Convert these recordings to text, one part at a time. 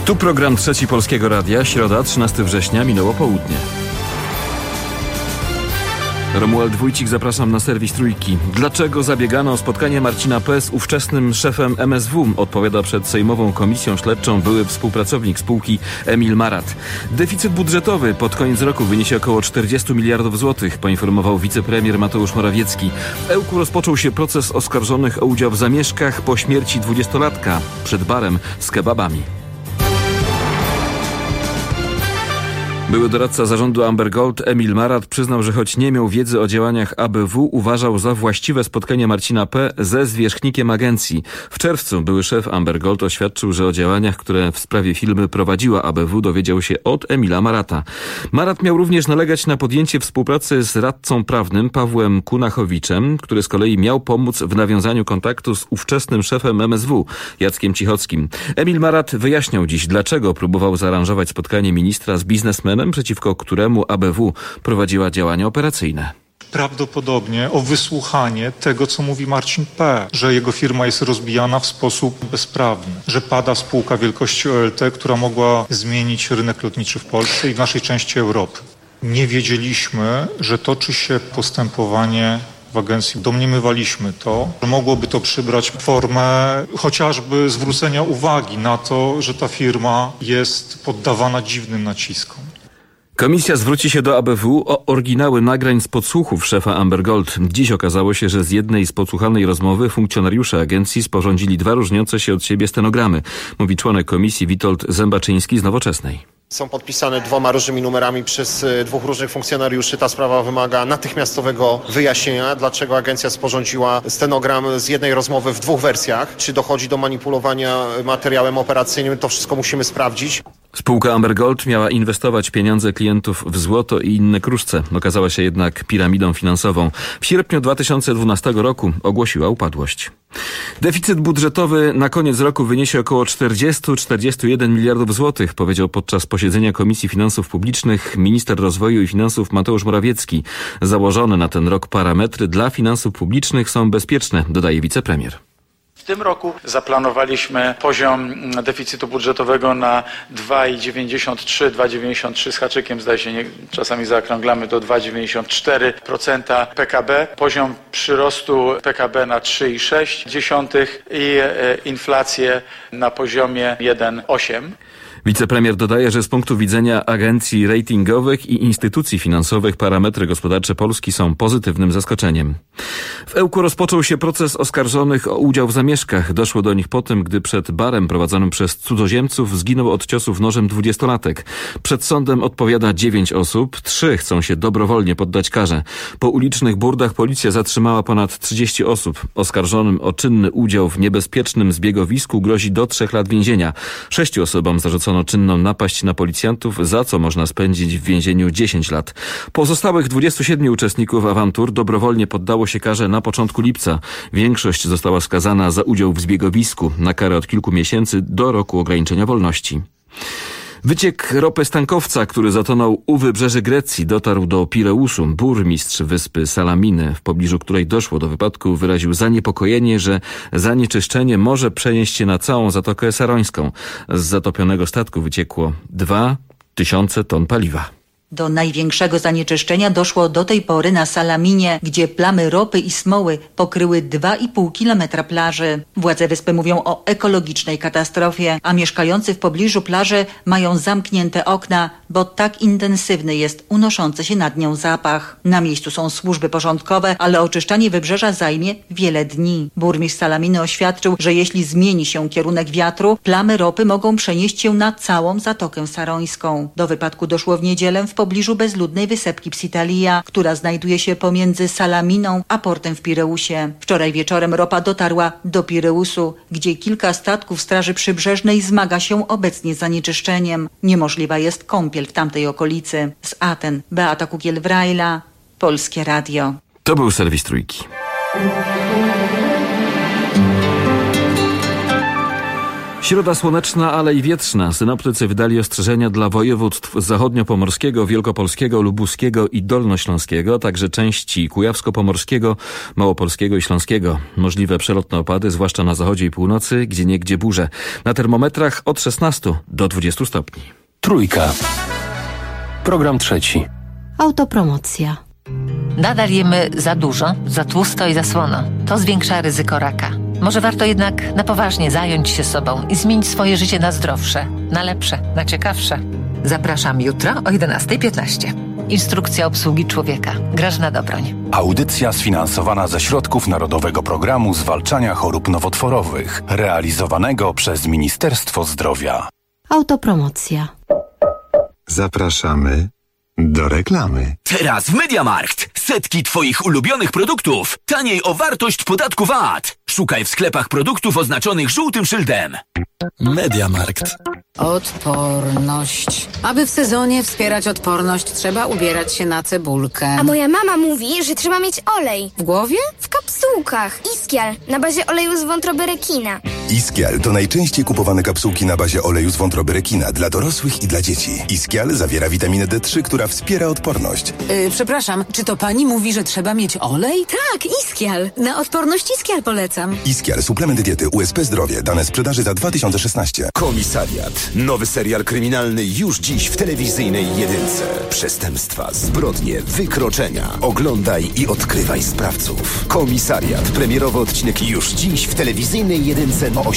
Tu program Trzeci Polskiego Radia, środa, 13 września, minęło południe. Romuald Wójcik, zapraszam na serwis Trójki. Dlaczego zabiegano o spotkanie Marcina P. z ówczesnym szefem MSW? Odpowiada przed Sejmową Komisją Śledczą były współpracownik spółki Emil Marat. Deficyt budżetowy pod koniec roku wyniesie około 40 miliardów złotych, poinformował wicepremier Mateusz Morawiecki. W Ełku rozpoczął się proces oskarżonych o udział w zamieszkach po śmierci 20-latka przed barem z kebabami. Były doradca zarządu Amber Gold Emil Marat przyznał, że choć nie miał wiedzy o działaniach ABW, uważał za właściwe spotkanie Marcina P. ze zwierzchnikiem agencji. W czerwcu były szef Amber Gold oświadczył, że o działaniach, które w sprawie firmy prowadziła ABW, dowiedział się od Emila Marata. Marat miał również nalegać na podjęcie współpracy z radcą prawnym Pawłem Kunachowiczem, który z kolei miał pomóc w nawiązaniu kontaktu z ówczesnym szefem MSW, Jackiem Cichockim. Emil Marat wyjaśniał dziś, dlaczego próbował zaaranżować spotkanie ministra z biznesmenem, przeciwko któremu ABW prowadziła działania operacyjne. Prawdopodobnie o wysłuchanie tego, co mówi Marcin P., że jego firma jest rozbijana w sposób bezprawny, że pada spółka wielkości OLT, która mogła zmienić rynek lotniczy w Polsce i w naszej części Europy. Nie wiedzieliśmy, że toczy się postępowanie w agencji. Domniemywaliśmy to, że mogłoby to przybrać formę chociażby zwrócenia uwagi na to, że ta firma jest poddawana dziwnym naciskom. Komisja zwróci się do ABW o oryginały nagrań z podsłuchów szefa Amber Gold. Dziś okazało się, że z jednej z podsłuchanej rozmowy funkcjonariusze agencji sporządzili dwa różniące się od siebie stenogramy, mówi członek komisji Witold Zębaczyński z Nowoczesnej. Są podpisane dwoma różnymi numerami przez dwóch różnych funkcjonariuszy. Ta sprawa wymaga natychmiastowego wyjaśnienia, dlaczego agencja sporządziła stenogram z jednej rozmowy w dwóch wersjach. Czy dochodzi do manipulowania materiałem operacyjnym, to wszystko musimy sprawdzić. Spółka Amber Gold miała inwestować pieniądze klientów w złoto i inne kruszce. Okazała się jednak piramidą finansową. W sierpniu 2012 roku ogłosiła upadłość. Deficyt budżetowy na koniec roku wyniesie około 40-41 miliardów złotych, powiedział podczas posiedzenia Komisji Finansów Publicznych minister rozwoju i finansów Mateusz Morawiecki. Założone na ten rok parametry dla finansów publicznych są bezpieczne, dodaje wicepremier. W tym roku zaplanowaliśmy poziom deficytu budżetowego na 2,93 z haczykiem, zdaje się, czasami zaokrąglamy do 2,94% PKB. Poziom przyrostu PKB na 3,6 i inflację na poziomie 1,8. Wicepremier dodaje, że z punktu widzenia agencji ratingowych i instytucji finansowych parametry gospodarcze Polski są pozytywnym zaskoczeniem. W Ełku rozpoczął się proces oskarżonych o udział w zamieszkach. Doszło do nich po tym, gdy przed barem prowadzonym przez cudzoziemców zginął od ciosów nożem 20-latek. Przed sądem odpowiada 9 osób, 3 chcą się dobrowolnie poddać karze. Po ulicznych burdach policja zatrzymała ponad 30 osób. Oskarżonym o czynny udział w niebezpiecznym zbiegowisku grozi do 3 lat więzienia. 6 osobom zarzucono czynną napaść na policjantów, za co można spędzić w więzieniu 10 lat. Pozostałych 27 uczestników awantur dobrowolnie poddało się karze na początku lipca. Większość została skazana za udział w zbiegowisku na karę od kilku miesięcy do roku ograniczenia wolności. Wyciek ropy z tankowca, który zatonął u wybrzeży Grecji, dotarł do Pireusu. Burmistrz wyspy Salaminy, w pobliżu której doszło do wypadku, wyraził zaniepokojenie, że zanieczyszczenie może przenieść się na całą Zatokę Sarońską. Z zatopionego statku wyciekło 2000 ton paliwa. Do największego zanieczyszczenia doszło do tej pory na Salaminie, gdzie plamy ropy i smoły pokryły 2,5 kilometra plaży. Władze wyspy mówią o ekologicznej katastrofie, a mieszkający w pobliżu plaży mają zamknięte okna, bo tak intensywny jest unoszący się nad nią zapach. Na miejscu są służby porządkowe, ale oczyszczanie wybrzeża zajmie wiele dni. Burmistrz Salaminy oświadczył, że jeśli zmieni się kierunek wiatru, plamy ropy mogą przenieść się na całą Zatokę Sarońską. Do wypadku doszło w niedzielę w pobliżu bezludnej wysepki Psytalia, która znajduje się pomiędzy Salaminą a portem w Pireusie. Wczoraj wieczorem ropa dotarła do Pireusu, gdzie kilka statków Straży Przybrzeżnej zmaga się obecnie z zanieczyszczeniem. Niemożliwa jest kąpiel w tamtej okolicy. Z Aten Beata Kukiel-Wrajla, Polskie Radio. To był serwis Trójki. Środa słoneczna, ale i wietrzna. Synoptycy wydali ostrzeżenia dla województw zachodniopomorskiego, wielkopolskiego, lubuskiego i dolnośląskiego, także części kujawsko-pomorskiego, małopolskiego i śląskiego. Możliwe przelotne opady, zwłaszcza na zachodzie i północy, gdzieniegdzie burze. Na termometrach od 16 do 20 stopni. Trójka. Program trzeci. Autopromocja. Nadal jemy za dużo, za tłusto i za słono. To zwiększa ryzyko raka. Może warto jednak na poważnie zająć się sobą i zmienić swoje życie na zdrowsze, na lepsze, na ciekawsze. Zapraszam jutro o 11:15. Instrukcja obsługi człowieka. Grażyna Dobroń. Audycja sfinansowana ze środków Narodowego Programu Zwalczania Chorób Nowotworowych, realizowanego przez Ministerstwo Zdrowia. Autopromocja. Zapraszamy do reklamy. Teraz w MediaMarkt. Setki Twoich ulubionych produktów. Taniej o wartość podatku VAT. Szukaj w sklepach produktów oznaczonych żółtym szyldem. MediaMarkt. Odporność. Aby w sezonie wspierać odporność, trzeba ubierać się na cebulkę. A moja mama mówi, że trzeba mieć olej. W głowie? W kapsułkach. Iskial, na bazie oleju z wątroby rekina. Iskial to najczęściej kupowane kapsułki na bazie oleju z wątroby rekina dla dorosłych i dla dzieci. Iskial zawiera witaminę D3, która wspiera odporność. Przepraszam, czy to pani mówi, że trzeba mieć olej? Tak, Iskial. Na odporność Iskial polecam. Iskial, suplement diety USP Zdrowie. Dane sprzedaży za 2016. Komisariat. Nowy serial kryminalny już dziś w telewizyjnej jedynce. Przestępstwa, zbrodnie, wykroczenia. Oglądaj i odkrywaj sprawców. Komisariat. Premierowy odcinek już dziś w telewizyjnej jedynce o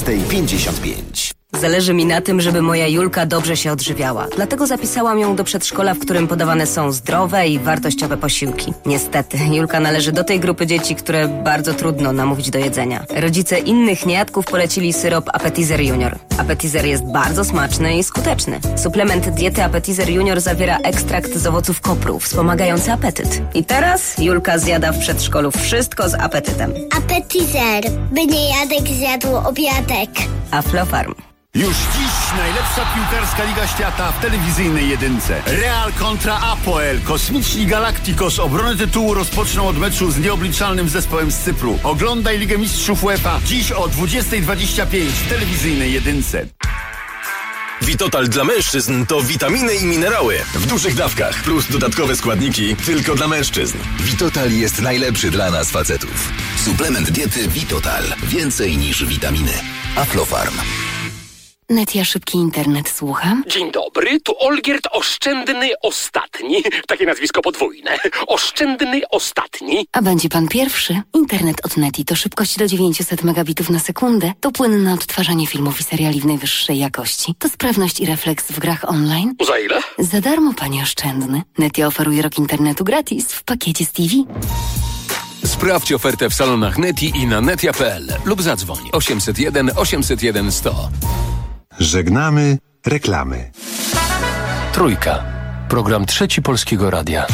18:55. Zależy mi na tym, żeby moja Julka dobrze się odżywiała. Dlatego zapisałam ją do przedszkola, w którym podawane są zdrowe i wartościowe posiłki. Niestety, Julka należy do tej grupy dzieci, które bardzo trudno namówić do jedzenia. Rodzice innych niejadków polecili syrop Appetizer Junior. Appetizer jest bardzo smaczny i skuteczny. Suplement diety Appetizer Junior zawiera ekstrakt z owoców kopru, wspomagający apetyt. I teraz Julka zjada w przedszkolu wszystko z apetytem. Appetizer, by niejadek zjadł obiadek. Aflofarm. Już dziś najlepsza piłkarska Liga Świata w telewizyjnej jedynce. Real kontra Apoel. Kosmiczni Galacticos obronę tytułu rozpoczną od meczu z nieobliczalnym zespołem z Cypru. Oglądaj Ligę Mistrzów UEFA dziś o 20:25 w telewizyjnej jedynce. Vitotal dla mężczyzn to witaminy i minerały w dużych dawkach plus dodatkowe składniki tylko dla mężczyzn. Vitotal jest najlepszy dla nas facetów. Suplement diety Vitotal. Więcej niż witaminy. Aflofarm. Netia Szybki Internet, słucham. Dzień dobry, tu Olgierd Oszczędny Ostatni. Takie nazwisko podwójne. Oszczędny Ostatni. A będzie pan pierwszy? Internet od Neti to szybkość do 900 megabitów na sekundę, to płynne odtwarzanie filmów i seriali w najwyższej jakości, to sprawność i refleks w grach online. Za ile? Za darmo, panie Oszczędny. Netia oferuje rok internetu gratis w pakiecie z TV. Sprawdź ofertę w salonach Neti i na netia.pl lub zadzwoń 801 801 100. Żegnamy reklamy. Trójka. Program trzeci Polskiego Radia.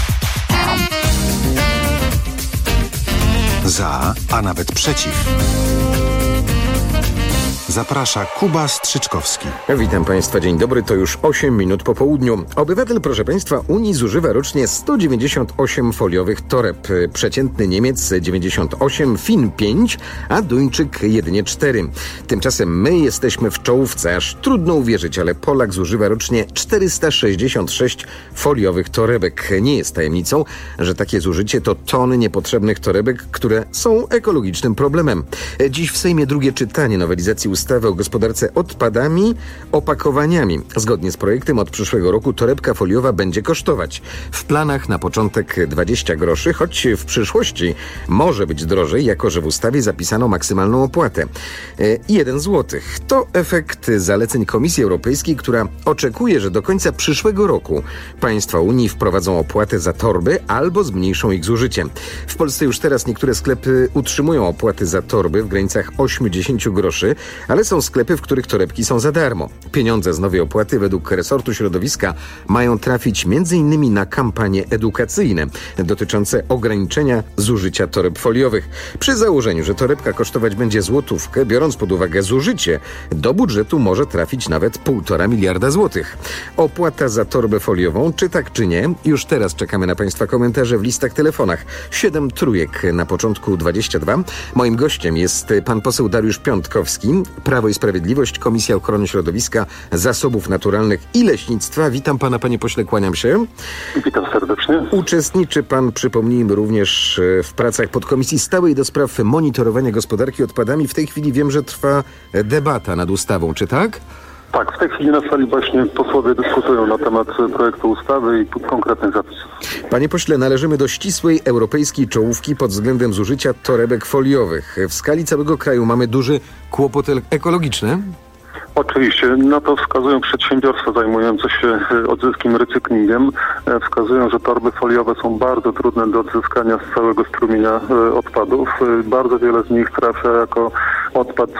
Za, a nawet przeciw. Zaprasza Kuba Strzyczkowski. Witam Państwa, dzień dobry, to już 8 minut po południu. Obywatel, proszę Państwa, Unii zużywa rocznie 198 foliowych toreb. Przeciętny Niemiec 98, Fin 5, a Duńczyk jedynie 4. Tymczasem my jesteśmy w czołówce, aż trudno uwierzyć, ale Polak zużywa rocznie 466 foliowych torebek. Nie jest tajemnicą, że takie zużycie to tony niepotrzebnych torebek, które są ekologicznym problemem. Dziś w Sejmie drugie czytanie nowelizacji ustawy o gospodarce odpadami, opakowaniami. Zgodnie z projektem od przyszłego roku torebka foliowa będzie kosztować. W planach na początek 20 groszy, choć w przyszłości może być drożej, jako że w ustawie zapisano maksymalną opłatę. 1 zł. To efekt zaleceń Komisji Europejskiej, która oczekuje, że do końca przyszłego roku państwa Unii wprowadzą opłatę za torby albo zmniejszą ich zużycie. W Polsce już teraz niektóre sklepy utrzymują opłaty za torby w granicach 8-10 groszy, ale są sklepy, w których torebki są za darmo. Pieniądze z nowej opłaty według resortu środowiska mają trafić m.in. na kampanie edukacyjne dotyczące ograniczenia zużycia toreb foliowych. Przy założeniu, że torebka kosztować będzie złotówkę, biorąc pod uwagę zużycie, do budżetu może trafić nawet 1,5 miliarda złotych. Opłata za torbę foliową, czy tak, czy nie? Już teraz czekamy na Państwa komentarze w listach telefonach. 7 trójek na początku 22. Moim gościem jest pan poseł Dariusz Piątkowski, Prawo i Sprawiedliwość, Komisja Ochrony Środowiska, Zasobów Naturalnych i Leśnictwa. Witam pana, panie pośle, kłaniam się. Witam serdecznie. Uczestniczy pan, przypomnijmy, również w pracach podkomisji stałej do spraw monitorowania gospodarki odpadami. W tej chwili wiem, że trwa debata nad ustawą, czy tak? Tak, w tej chwili na sali właśnie posłowie dyskutują na temat projektu ustawy i konkretnych zapisów. Panie pośle, należymy do ścisłej europejskiej czołówki pod względem zużycia torebek foliowych. W skali całego kraju mamy duży kłopot ekologiczny? Oczywiście, na to wskazują przedsiębiorstwa zajmujące się odzyskiem, recyklingiem. Wskazują, że torby foliowe są bardzo trudne do odzyskania z całego strumienia odpadów. Bardzo wiele z nich trafia jako odpad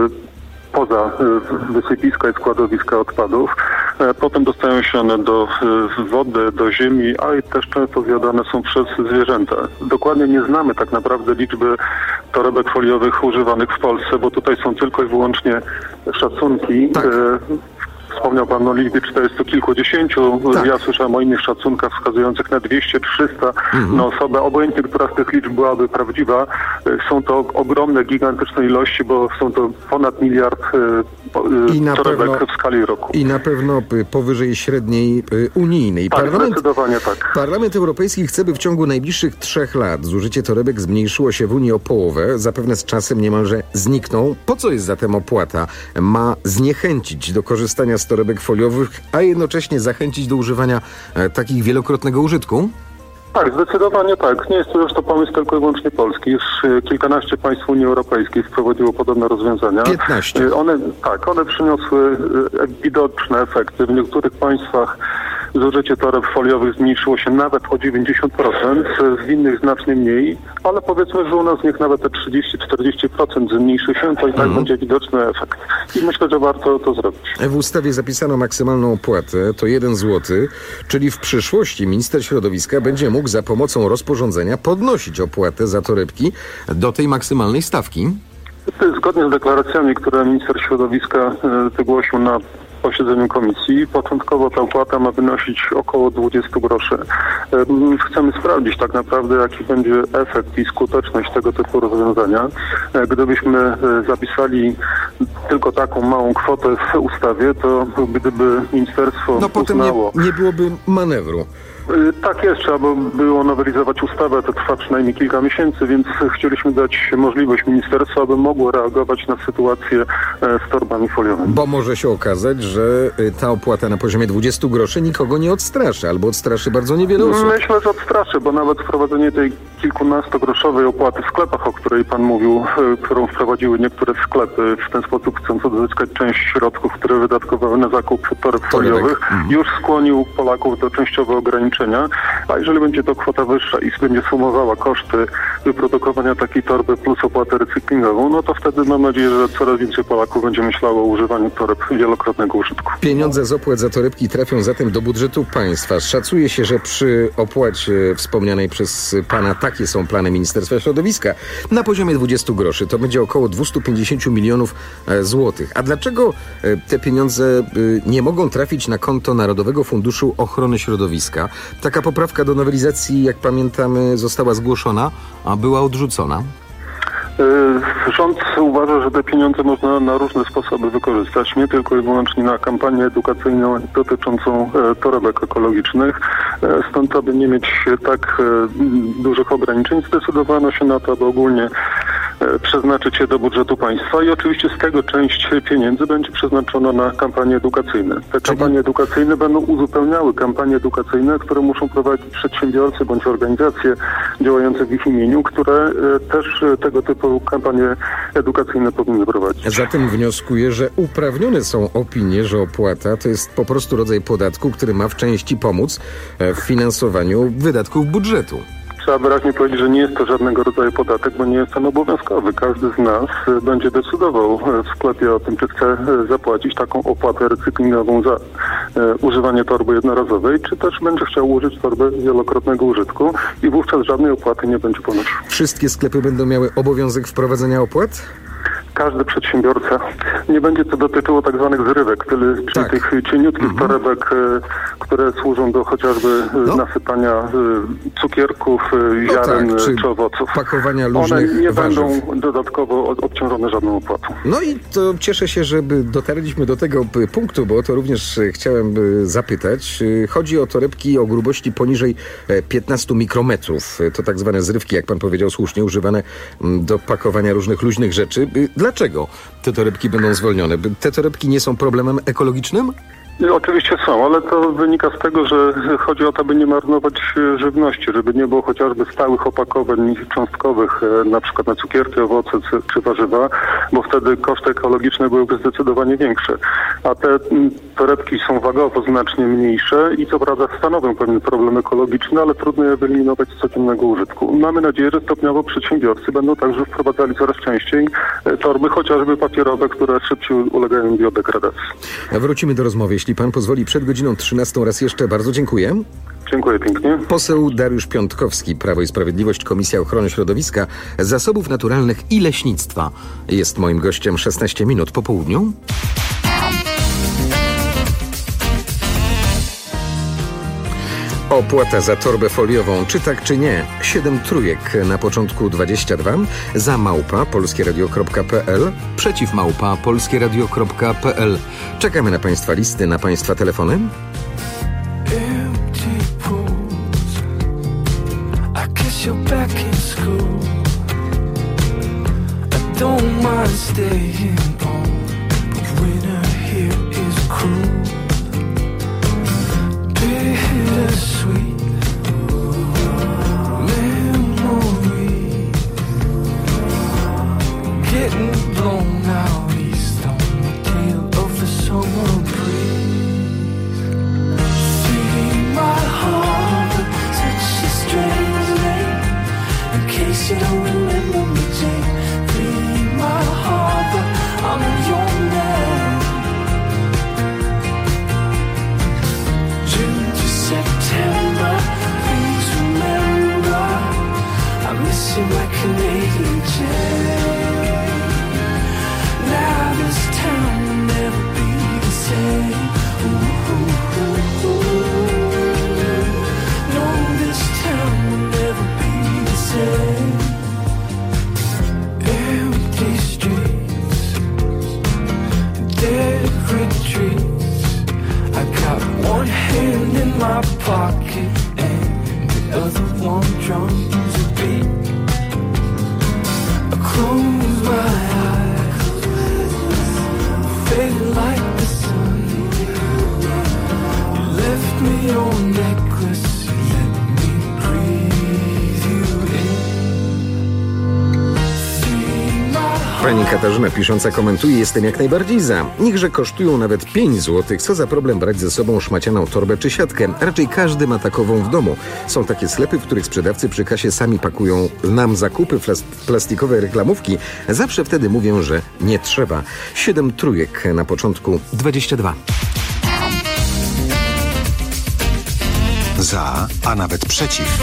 poza wysypiska i składowiska odpadów. Potem dostają się one do wody, do ziemi, a i też często zjadane są przez zwierzęta. Dokładnie nie znamy tak naprawdę liczby torebek foliowych używanych w Polsce, bo tutaj są tylko i wyłącznie szacunki. Tak. Wspomniał pan o liczbie 40 kilkudziesięciu. Tak. Ja słyszałem o innych szacunkach wskazujących na 200-300 na osobę. Obojętnie, która z tych liczb byłaby prawdziwa, są to ogromne, gigantyczne ilości, bo są to ponad 1 miliard torebek w skali roku. I na pewno powyżej średniej unijnej. Tak, zdecydowanie tak. Parlament Europejski chce, by w ciągu najbliższych 3 lat zużycie torebek zmniejszyło się w Unii o połowę. Zapewne z czasem niemalże znikną. Po co jest zatem opłata? Ma zniechęcić do korzystania z torebek foliowych, a jednocześnie zachęcić do używania takich wielokrotnego użytku? Tak, zdecydowanie tak. Nie jest to zresztą pomysł tylko i wyłącznie polski. Już kilkanaście państw Unii Europejskiej wprowadziło podobne rozwiązania. 15. One przyniosły widoczne efekty. W niektórych państwach zużycie toreb foliowych zmniejszyło się nawet o 90%, w innych znacznie mniej, ale powiedzmy, że u nas niech nawet te 30-40% zmniejszy się, to i tak będzie widoczny efekt. I myślę, że warto to zrobić. W ustawie zapisano maksymalną opłatę, to 1 zł, czyli w przyszłości minister środowiska będzie mógł za pomocą rozporządzenia podnosić opłatę za torebki do tej maksymalnej stawki. Zgodnie z deklaracjami, które minister środowiska wygłosił na posiedzeniu komisji, początkowo ta opłata ma wynosić około 20 groszy. Chcemy sprawdzić tak naprawdę, jaki będzie efekt i skuteczność tego typu rozwiązania. Gdybyśmy zapisali tylko taką małą kwotę w ustawie, to gdyby ministerstwo potem uznało... nie byłoby manewru. Tak jest, trzeba było nowelizować ustawę, to trwa przynajmniej kilka miesięcy, więc chcieliśmy dać możliwość ministerstwu, aby mogło reagować na sytuację z torbami foliowymi. Bo może się okazać, że ta opłata na poziomie 20 groszy nikogo nie odstraszy, albo odstraszy bardzo niewiele osób. Myślę, że odstraszy, bo nawet wprowadzenie tej kilkunastogroszowej opłaty w sklepach, o której pan mówił, którą wprowadziły niektóre sklepy, w ten sposób chcąc odzyskać część środków, które wydatkowały na zakup toreb foliowych, już skłonił Polaków do częściowego ograniczenia. A jeżeli będzie to kwota wyższa i będzie sumowała koszty wyprodukowania takiej torby plus opłatę recyklingową, no to wtedy mam nadzieję, że coraz więcej Polaków będzie myślało o używaniu toreb wielokrotnego użytku. Pieniądze z opłat za torebki trafią zatem do budżetu państwa. Szacuje się, że przy opłacie wspomnianej przez pana, takie są plany Ministerstwa Środowiska, na poziomie 20 groszy to będzie około 250 milionów złotych. A dlaczego te pieniądze nie mogą trafić na konto Narodowego Funduszu Ochrony Środowiska? Taka poprawka do nowelizacji, jak pamiętamy, została zgłoszona, a była odrzucona. Rząd uważa, że te pieniądze można na różne sposoby wykorzystać, nie tylko i wyłącznie na kampanię edukacyjną dotyczącą torebek ekologicznych. Stąd, aby nie mieć tak dużych ograniczeń, zdecydowano się na to, aby ogólnie przeznaczyć je do budżetu państwa i oczywiście z tego część pieniędzy będzie przeznaczona na kampanie edukacyjne. Te kampanie edukacyjne będą uzupełniały kampanie edukacyjne, które muszą prowadzić przedsiębiorcy bądź organizacje działające w ich imieniu, które też tego typu kampanie edukacyjne powinny prowadzić. Zatem wnioskuję, że uprawnione są opinie, że opłata to jest po prostu rodzaj podatku, który ma w części pomóc w finansowaniu wydatków budżetu. Trzeba wyraźnie powiedzieć, że nie jest to żadnego rodzaju podatek, bo nie jest on obowiązkowy. Każdy z nas będzie decydował w sklepie o tym, czy chce zapłacić taką opłatę recyklingową za używanie torby jednorazowej, czy też będzie chciał użyć torby wielokrotnego użytku i wówczas żadnej opłaty nie będzie ponosił. Wszystkie sklepy będą miały obowiązek wprowadzenia opłat? każdy przedsiębiorca. Nie będzie to dotyczyło tak zwanych zrywek, czyli tych cieniutkich torebek, które służą do chociażby nasypania cukierków, ziaren czy owoców. Pakowania różnych One nie warzyw. będą dodatkowo obciążone żadną opłatą. No i to cieszę się, że dotarliśmy do tego punktu, bo to również chciałem zapytać. Chodzi o torebki o grubości poniżej 15 mikrometrów. To tak zwane zrywki, jak pan powiedział słusznie, używane do pakowania różnych luźnych rzeczy. Dlaczego te torebki będą zwolnione? Te torebki nie są problemem ekologicznym? Oczywiście są, ale to wynika z tego, że chodzi o to, by nie marnować żywności, żeby nie było chociażby stałych opakowań cząstkowych, na przykład na cukierki, owoce czy warzywa, bo wtedy koszty ekologiczne byłyby zdecydowanie większe. A te torebki są wagowo znacznie mniejsze i co prawda stanowią pewien problem ekologiczny, ale trudno je wyeliminować z codziennego użytku. Mamy nadzieję, że stopniowo przedsiębiorcy będą także wprowadzali coraz częściej torby, chociażby papierowe, które szybciej ulegają biodegradacji. Wrócimy do rozmowy. Jeśli pan pozwoli, przed godziną 13 raz jeszcze bardzo dziękuję. Dziękuję pięknie. Poseł Dariusz Piątkowski, Prawo i Sprawiedliwość, Komisja Ochrony Środowiska, Zasobów Naturalnych i Leśnictwa jest moim gościem. 16 minut po południu. Opłata za torbę foliową, czy tak, czy nie? 7 trójek na początku 22, za małpa polskieradio.pl, przeciw małpa polskieradio.pl. Czekamy na państwa listy, na państwa telefony. Sweet memory getting blown out east on the tail of the summer breeze. Free my heart, such a strange name. In case you don't remember me, Jane. Free my heart, but I'm your man. September, please remember, I miss you, my Canadian Jane. Now this town will never be the same. Ooh, ooh, ooh, ooh. No, this town will never be the same. Empty streets, dead retreats. I got one hand in my pocket and the other one drums a beat. I close my eyes, fade like the sun. You left me your necklace, you let me breathe you in. Pani Katarzyna pisząca komentuje: jestem jak najbardziej za. Niechże kosztują nawet 5 zł. Co za problem brać ze sobą szmacianą torbę czy siatkę? Raczej każdy ma takową w domu. Są takie sklepy, w których sprzedawcy przy kasie sami pakują nam zakupy, plastikowe reklamówki. Zawsze wtedy mówię, że nie trzeba. 7 trójek na początku 22. Za, a nawet przeciw.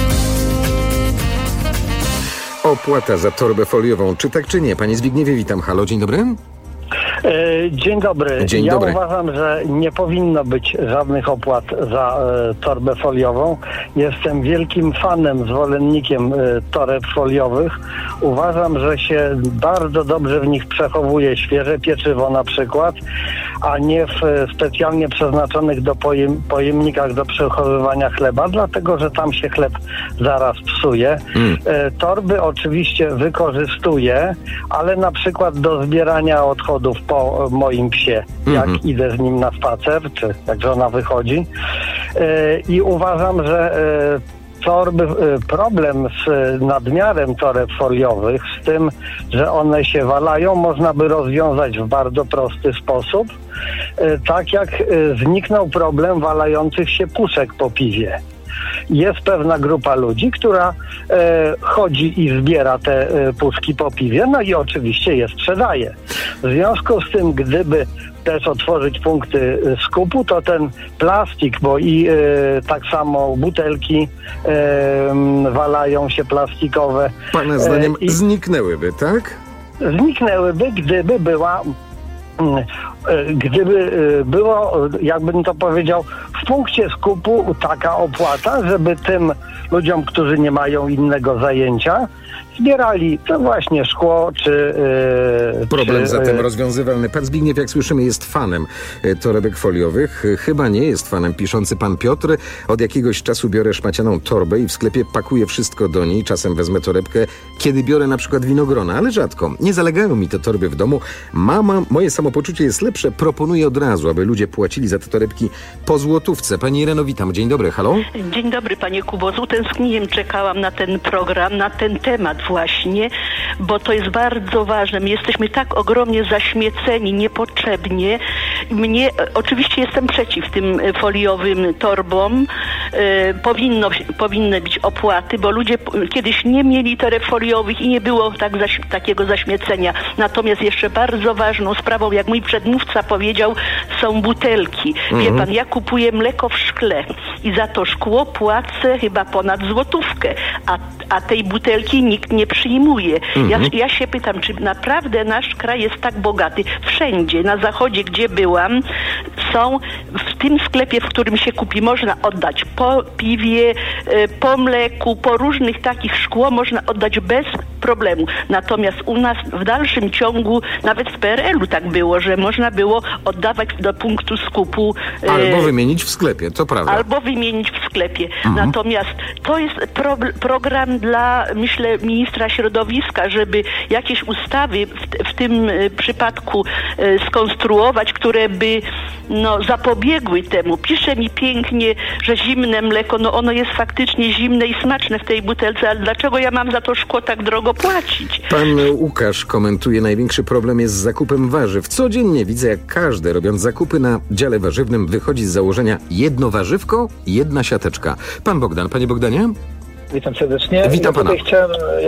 Opłata za torbę foliową, czy tak, czy nie? Panie Zbigniewie, witam. Halo, dzień dobry. Dzień dobry. Dzień ja dobry. Uważam, że nie powinno być żadnych opłat za torbę foliową. Jestem wielkim fanem, zwolennikiem toreb foliowych. Uważam, że się bardzo dobrze w nich przechowuje świeże pieczywo na przykład, a nie w specjalnie przeznaczonych do pojemnikach do przechowywania chleba, dlatego że tam się chleb zaraz psuje. Torby oczywiście wykorzystuję, ale na przykład do zbierania odchodów po moim psie, jak idę z nim na spacer, czy jak żona wychodzi. I uważam, że problem z nadmiarem toreb foliowych, z tym, że one się walają, można by rozwiązać w bardzo prosty sposób. Tak jak zniknął problem walających się puszek po piwie. Jest pewna grupa ludzi, która chodzi i zbiera te puszki po piwie, no i oczywiście je sprzedaje. W związku z tym, gdyby też otworzyć punkty skupu, to ten plastik, bo i tak samo butelki walają się plastikowe. Pana zdaniem zniknęłyby, tak? zniknęłyby, gdyby było, jakbym to powiedział, w punkcie skupu taka opłata, żeby tym ludziom, którzy nie mają innego zajęcia, zbierali to właśnie szkło, czy... Problem zatem rozwiązywalny. Pan Zbigniew, jak słyszymy, jest fanem torebek foliowych. Chyba nie jest fanem piszący pan Piotr. Od jakiegoś czasu biorę szmacianą torbę i w sklepie pakuję wszystko do niej. Czasem wezmę torebkę, kiedy biorę na przykład winogrona, ale rzadko. Nie zalegają mi te torby w domu. Moje samopoczucie jest lepsze. Proponuję od razu, aby ludzie płacili za te torebki po złotówce. Pani Ireno, witam. Dzień dobry. Halo? Dzień dobry, panie Kubo. Z utęsknieniem czekałam na ten program, na ten temat właśnie, bo to jest bardzo ważne. My jesteśmy tak ogromnie zaśmieceni niepotrzebnie. Oczywiście jestem przeciw tym foliowym torbom. Powinny być opłaty, bo ludzie kiedyś nie mieli toreb foliowych i nie było takiego zaśmiecenia. Natomiast jeszcze bardzo ważną sprawą, jak mój przedmówca powiedział, są butelki. Wie pan, ja kupuję mleko w szkle i za to szkło płacę chyba ponad złotówkę, a tej butelki nikt nie przyjmuje. Ja się pytam, czy naprawdę nasz kraj jest tak bogaty? Wszędzie, na zachodzie, gdzie byłam, są w tym sklepie, w którym się kupi, można oddać po piwie, po mleku, po różnych takich szkło można oddać bez problemu. Natomiast u nas w dalszym ciągu, nawet w PRL-u tak było, że można było oddawać do punktu skupu. Albo wymienić w sklepie, to prawda. Albo wymienić w sklepie. Natomiast to jest program dla, myślę, ministra środowiska, żeby jakieś ustawy w tym przypadku skonstruować, które by zapobiegły temu. Pisze mi pięknie, że zimne mleko, ono jest faktycznie zimne i smaczne w tej butelce, ale dlaczego ja mam za to szkło tak drogo płacić? Pan Łukasz komentuje, największy problem jest z zakupem warzyw. Codziennie widzę, jak każdy, robiąc zakupy na dziale warzywnym, wychodzi z założenia jedno warzywko, jedna siateczka. Pan Bogdan, panie Bogdanie? Witam serdecznie. Witam pana. Chciałem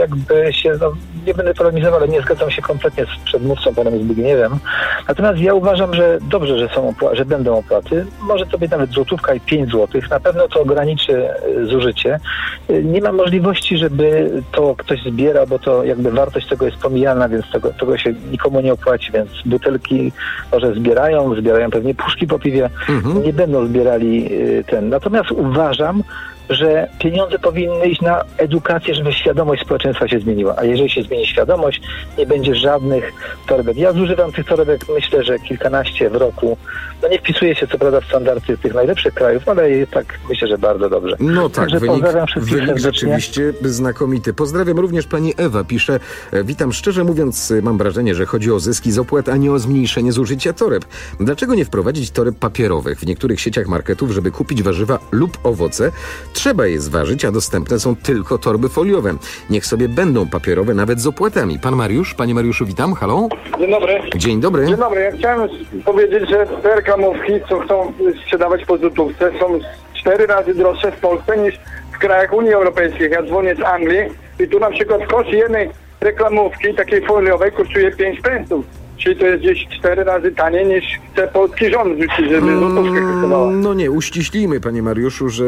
nie będę polemizował, ale nie zgadzam się kompletnie z przedmówcą, panem Zbigniewem. Natomiast ja uważam, że dobrze, że będą opłaty. Może to być nawet złotówka i 5 złotych. Na pewno to ograniczy zużycie. Nie ma możliwości, żeby to ktoś zbierał, bo to jakby wartość tego jest pomijana, więc tego się nikomu nie opłaci, więc butelki może zbierają pewnie puszki po piwie. Nie będą zbierali Natomiast uważam, że pieniądze powinny iść na edukację, żeby świadomość społeczeństwa się zmieniła. A jeżeli się zmieni świadomość, nie będzie żadnych torebek. Ja zużywam tych torebek, myślę, że kilkanaście w roku. Nie wpisuje się co prawda w standardy tych najlepszych krajów, ale tak myślę, że bardzo dobrze. No tak, wynik rzeczywiście znakomity. Pozdrawiam również pani Ewa. Pisze, witam, szczerze mówiąc, mam wrażenie, że chodzi o zyski z opłat, a nie o zmniejszenie zużycia toreb. Dlaczego nie wprowadzić toreb papierowych w niektórych sieciach marketów, żeby kupić warzywa lub owoce? Trzeba je zważyć, a dostępne są tylko torby foliowe. Niech sobie będą papierowe, nawet z opłatami. Pan Mariusz, panie Mariuszu, witam. Halo? Dzień dobry. Dzień dobry. Dzień dobry. Ja chciałem powiedzieć, że te reklamówki, co chcą sprzedawać po złotówce, są 4 razy droższe w Polsce niż w krajach Unii Europejskiej. Ja dzwonię z Anglii i tu na przykład koszt jednej reklamówki takiej foliowej kosztuje 5 pensów. Czyli to jest gdzieś 4 razy taniej niż chce polski rząd rzucić, żeby złotówkę kosztowała. No nie, uściślijmy, panie Mariuszu, że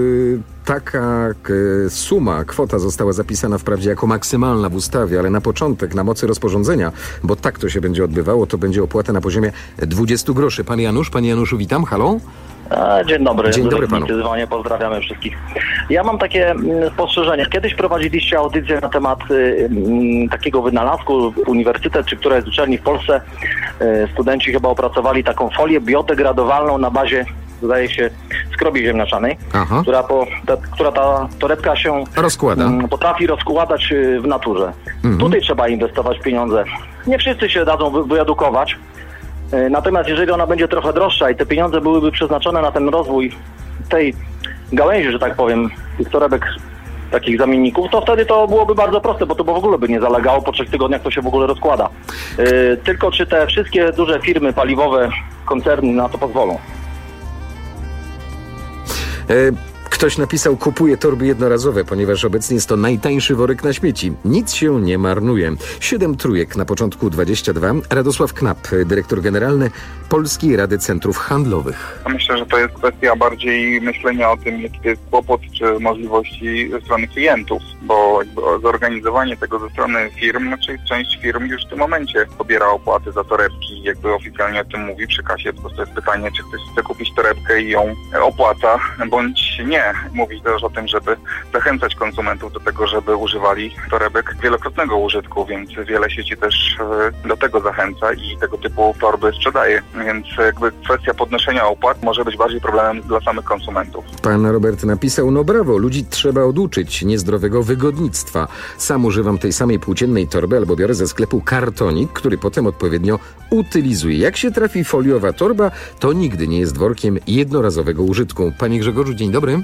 taka kwota została zapisana wprawdzie jako maksymalna w ustawie, ale na początek, na mocy rozporządzenia, bo tak to się będzie odbywało, to będzie opłata na poziomie 20 groszy. Pan Janusz, panie Januszu, witam, halo? Dzień dobry. Dzień dobry panu. Pozdrawiamy wszystkich. Ja mam takie spostrzeżenie. Kiedyś prowadziliście audycję na temat takiego wynalazku, uniwersytet czy któraś z uczelni w Polsce, studenci chyba opracowali taką folię biodegradowalną na bazie, zdaje się, skrobi ziemniaczanej, która ta torebka się potrafi rozkładać w naturze. Tutaj trzeba inwestować pieniądze. Nie wszyscy się dadzą wyedukować. Natomiast jeżeli ona będzie trochę droższa i te pieniądze byłyby przeznaczone na ten rozwój tej gałęzi, że tak powiem, tych torebek, takich zamienników, to wtedy to byłoby bardzo proste, bo to w ogóle by nie zalegało, po 3 tygodniach to się w ogóle rozkłada. Tylko czy te wszystkie duże firmy paliwowe, koncerny na to pozwolą? Ktoś napisał, kupuje torby jednorazowe, ponieważ obecnie jest to najtańszy worek na śmieci. Nic się nie marnuje. 7 trójek na początku 22. Radosław Knap, dyrektor generalny Polskiej Rady Centrów Handlowych. Myślę, że to jest kwestia bardziej myślenia o tym, jaki to jest kłopot czy możliwości ze strony klientów, bo jakby zorganizowanie tego ze strony firm, czy część firm już w tym momencie pobiera opłaty za torebki, jakby oficjalnie o tym mówi przy kasie. Po prostu jest pytanie, czy ktoś chce kupić torebkę i ją opłaca, bądź nie. Mówi też o tym, żeby zachęcać konsumentów do tego, żeby używali torebek wielokrotnego użytku, więc wiele sieci też do tego zachęca i tego typu torby sprzedaje. Więc jakby kwestia podnoszenia opłat może być bardziej problemem dla samych konsumentów. Pan Robert napisał, no brawo, ludzi trzeba oduczyć niezdrowego wygodnictwa. Sam używam tej samej płóciennej torby albo biorę ze sklepu kartonik, który potem odpowiednio utylizuję. Jak się trafi foliowa torba, to nigdy nie jest workiem jednorazowego użytku. Panie Grzegorzu, dzień dobry.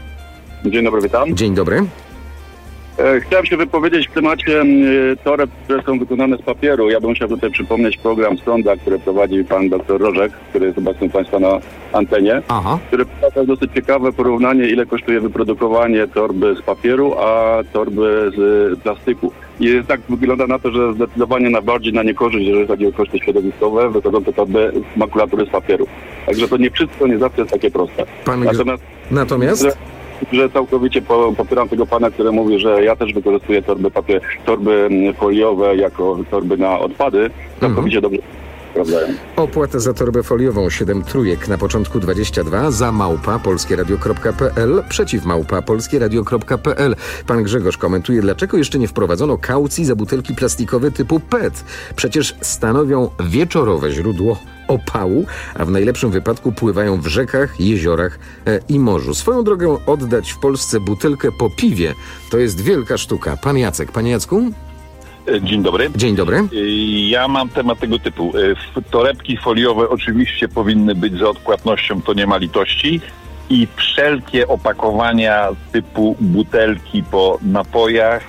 Dzień dobry, witam. Dzień dobry. Chciałem się wypowiedzieć w temacie toreb, które są wykonane z papieru. Ja bym chciał tutaj przypomnieć program Sonda, który prowadzi pan dr Rożek, który jest obecny państwa na antenie, który pokazał dosyć ciekawe porównanie, ile kosztuje wyprodukowanie torby z papieru, a torby z plastiku. I tak wygląda na to, że zdecydowanie najbardziej na niekorzyść, jeżeli chodzi o koszty środowiskowe, wychodzą te torby z makulatury z papieru. Także to nie wszystko, nie zawsze jest takie proste. Natomiast? Że całkowicie popieram tego pana, który mówi, że ja też wykorzystuję torby foliowe jako torby na odpady. Całkowicie dobrze sprawdzają. Opłata za torbę foliową 7 trójek na początku 22, za @polskieradio.pl, przeciw @polskieradio.pl. Pan Grzegorz komentuje, dlaczego jeszcze nie wprowadzono kaucji za butelki plastikowe typu PET. Przecież stanowią wieczorowe źródło opału, a w najlepszym wypadku pływają w rzekach, jeziorach i morzu. Swoją drogą oddać w Polsce butelkę po piwie to jest wielka sztuka. Pan Jacek. Panie Jacku? Dzień dobry. Dzień dobry. Ja mam temat tego typu. Torebki foliowe oczywiście powinny być za odpłatnością, to nie ma litości. I wszelkie opakowania typu butelki po napojach,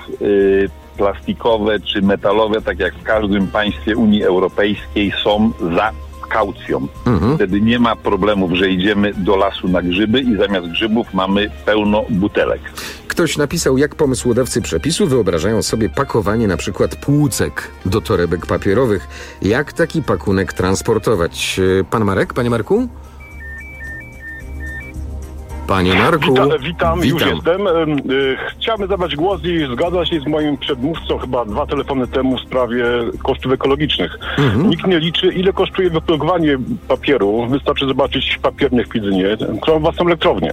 plastikowe czy metalowe, tak jak w każdym państwie Unii Europejskiej, są za kaucją. Wtedy nie ma problemów, że idziemy do lasu na grzyby i zamiast grzybów mamy pełno butelek. Ktoś napisał, jak pomysłodawcy przepisu wyobrażają sobie pakowanie na przykład płucek do torebek papierowych. Jak taki pakunek transportować? Pan Marek? Panie Marku? Panie Marku. Witam, już jestem. Chciałbym zabrać głos i zgadzać się z moim przedmówcą chyba 2 telefony temu w sprawie kosztów ekologicznych. Nikt nie liczy, ile kosztuje wyprodukowanie papieru. Wystarczy zobaczyć papiernię w Kwidzynie, którą własną elektrownię.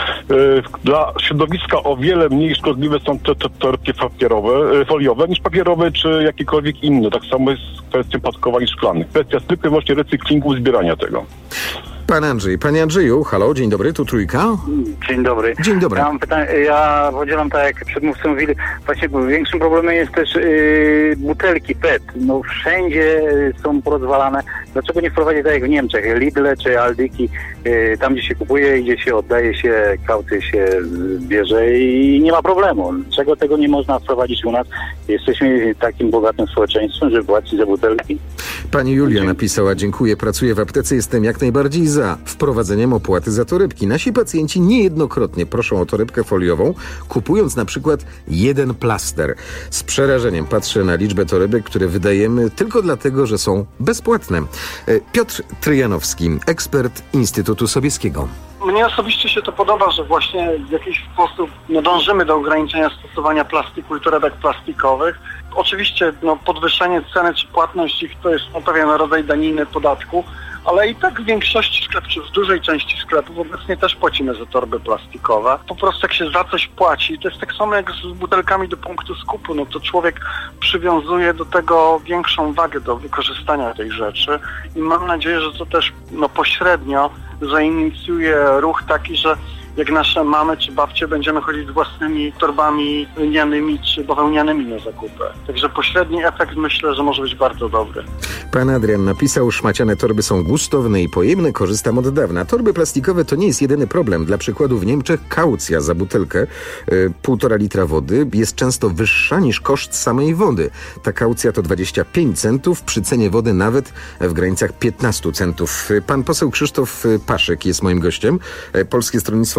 Dla środowiska o wiele mniej szkodliwe są te torebki foliowe niż papierowe czy jakiekolwiek inne. Tak samo jest z kwestią pakowań szklanych. Kwestia zwykle właśnie recyklingu, zbierania tego. Pan Andrzej. Panie Andrzeju, halo, dzień dobry, tu Trójka. Dzień dobry. Dzień dobry. Ja mam pytanie, ja podzielam tak jak przedmówcy mówili, właśnie większym problemem jest też butelki PET. No wszędzie są porozwalane. Dlaczego nie wprowadzić tak jak w Niemczech, Lidle czy Aldiki, tam gdzie się kupuje, gdzie się oddaje się, kaucję się bierze i nie ma problemu. Dlaczego tego nie można wprowadzić u nas? Jesteśmy takim bogatym społeczeństwem, żeby płacić za butelki. Pani Julia napisała, dziękuję, pracuję w aptece, jestem jak najbardziej za wprowadzeniem opłaty za torebki. Nasi pacjenci niejednokrotnie proszą o torebkę foliową, kupując na przykład 1 plaster. Z przerażeniem patrzę na liczbę torebek, które wydajemy tylko dlatego, że są bezpłatne. Piotr Tryjanowski, ekspert Instytutu Sobieskiego. Mnie osobiście się to podoba, że właśnie w jakiś sposób dążymy do ograniczenia stosowania plastiku i torebek plastikowych. Oczywiście podwyższenie ceny czy płatność ich to jest pewien rodzaj daniny podatku, ale i tak w większości sklepów, czy w dużej części sklepów obecnie też płacimy za torby plastikowe. Po prostu jak się za coś płaci, to jest tak samo jak z butelkami do punktu skupu, to człowiek przywiązuje do tego większą wagę do wykorzystania tej rzeczy i mam nadzieję, że to też pośrednio zainicjuje ruch taki, że jak nasze mamy czy babcie będziemy chodzić z własnymi torbami lnianymi czy bawełnianymi na zakupy. Także pośredni efekt myślę, że może być bardzo dobry. Pan Adrian napisał, szmaciane torby są gustowne i pojemne, korzystam od dawna. Torby plastikowe to nie jest jedyny problem. Dla przykładu w Niemczech kaucja za butelkę 1,5 litra wody jest często wyższa niż koszt samej wody. Ta kaucja to 25 centów, przy cenie wody nawet w granicach 15 centów. Pan poseł Krzysztof Paszek jest moim gościem. Polskie Stronnictwo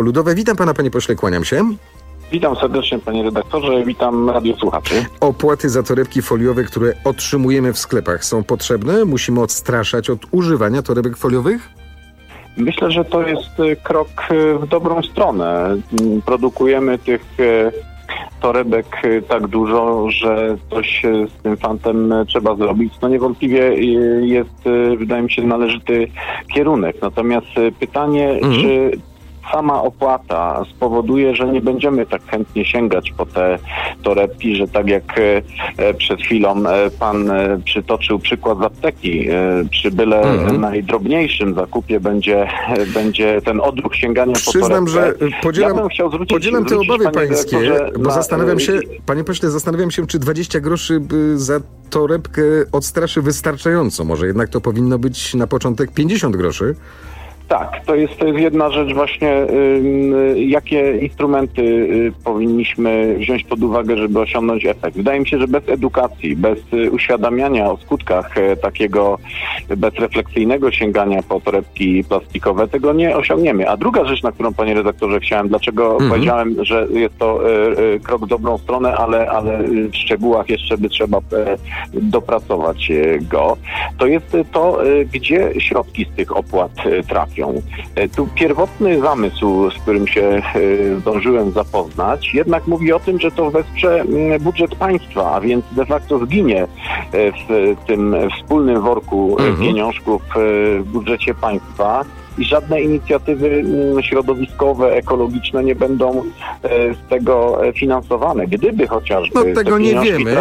Ludowe. Witam pana, panie pośle, kłaniam się. Witam serdecznie, panie redaktorze, witam radiosłuchaczy. Opłaty za torebki foliowe, które otrzymujemy w sklepach, są potrzebne? Musimy odstraszać od używania torebek foliowych? Myślę, że to jest krok w dobrą stronę. Produkujemy tych torebek tak dużo, że coś z tym fantem trzeba zrobić. No niewątpliwie jest, wydaje mi się, należyty kierunek. Natomiast pytanie, czy sama opłata spowoduje, że nie będziemy tak chętnie sięgać po te torebki, że tak jak przed chwilą pan przytoczył przykład z apteki, przy byle najdrobniejszym zakupie będzie ten odruch sięgania po torebkę. Przyznam, że podzielam te obawy pańskie, bo zastanawiam się, panie pośle, czy 20 groszy za torebkę odstraszy wystarczająco. Może jednak to powinno być na początek 50 groszy? Tak, to jest jedna rzecz właśnie, jakie instrumenty powinniśmy wziąć pod uwagę, żeby osiągnąć efekt. Wydaje mi się, że bez edukacji, bez uświadamiania o skutkach takiego bezrefleksyjnego sięgania po torebki plastikowe, tego nie osiągniemy. A druga rzecz, na którą, panie redaktorze, dlaczego powiedziałem, że jest to krok w dobrą stronę, ale w szczegółach jeszcze by trzeba dopracować go, to jest to, gdzie środki z tych opłat trafią. Tu pierwotny zamysł, z którym się zdążyłem zapoznać, jednak mówi o tym, że to wesprze budżet państwa, a więc de facto zginie w tym wspólnym worku pieniążków w budżecie państwa i żadne inicjatywy środowiskowe, ekologiczne nie będą z tego finansowane. Gdyby chociażby tego nie wiemy,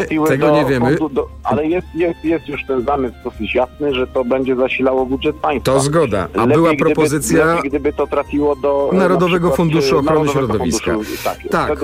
ale jest już ten zamysł dosyć jasny, że to będzie zasilało budżet państwa. To zgoda. A lepiej, była propozycja gdyby to trafiło do Narodowego Funduszu Ochrony Środowiska. Tak,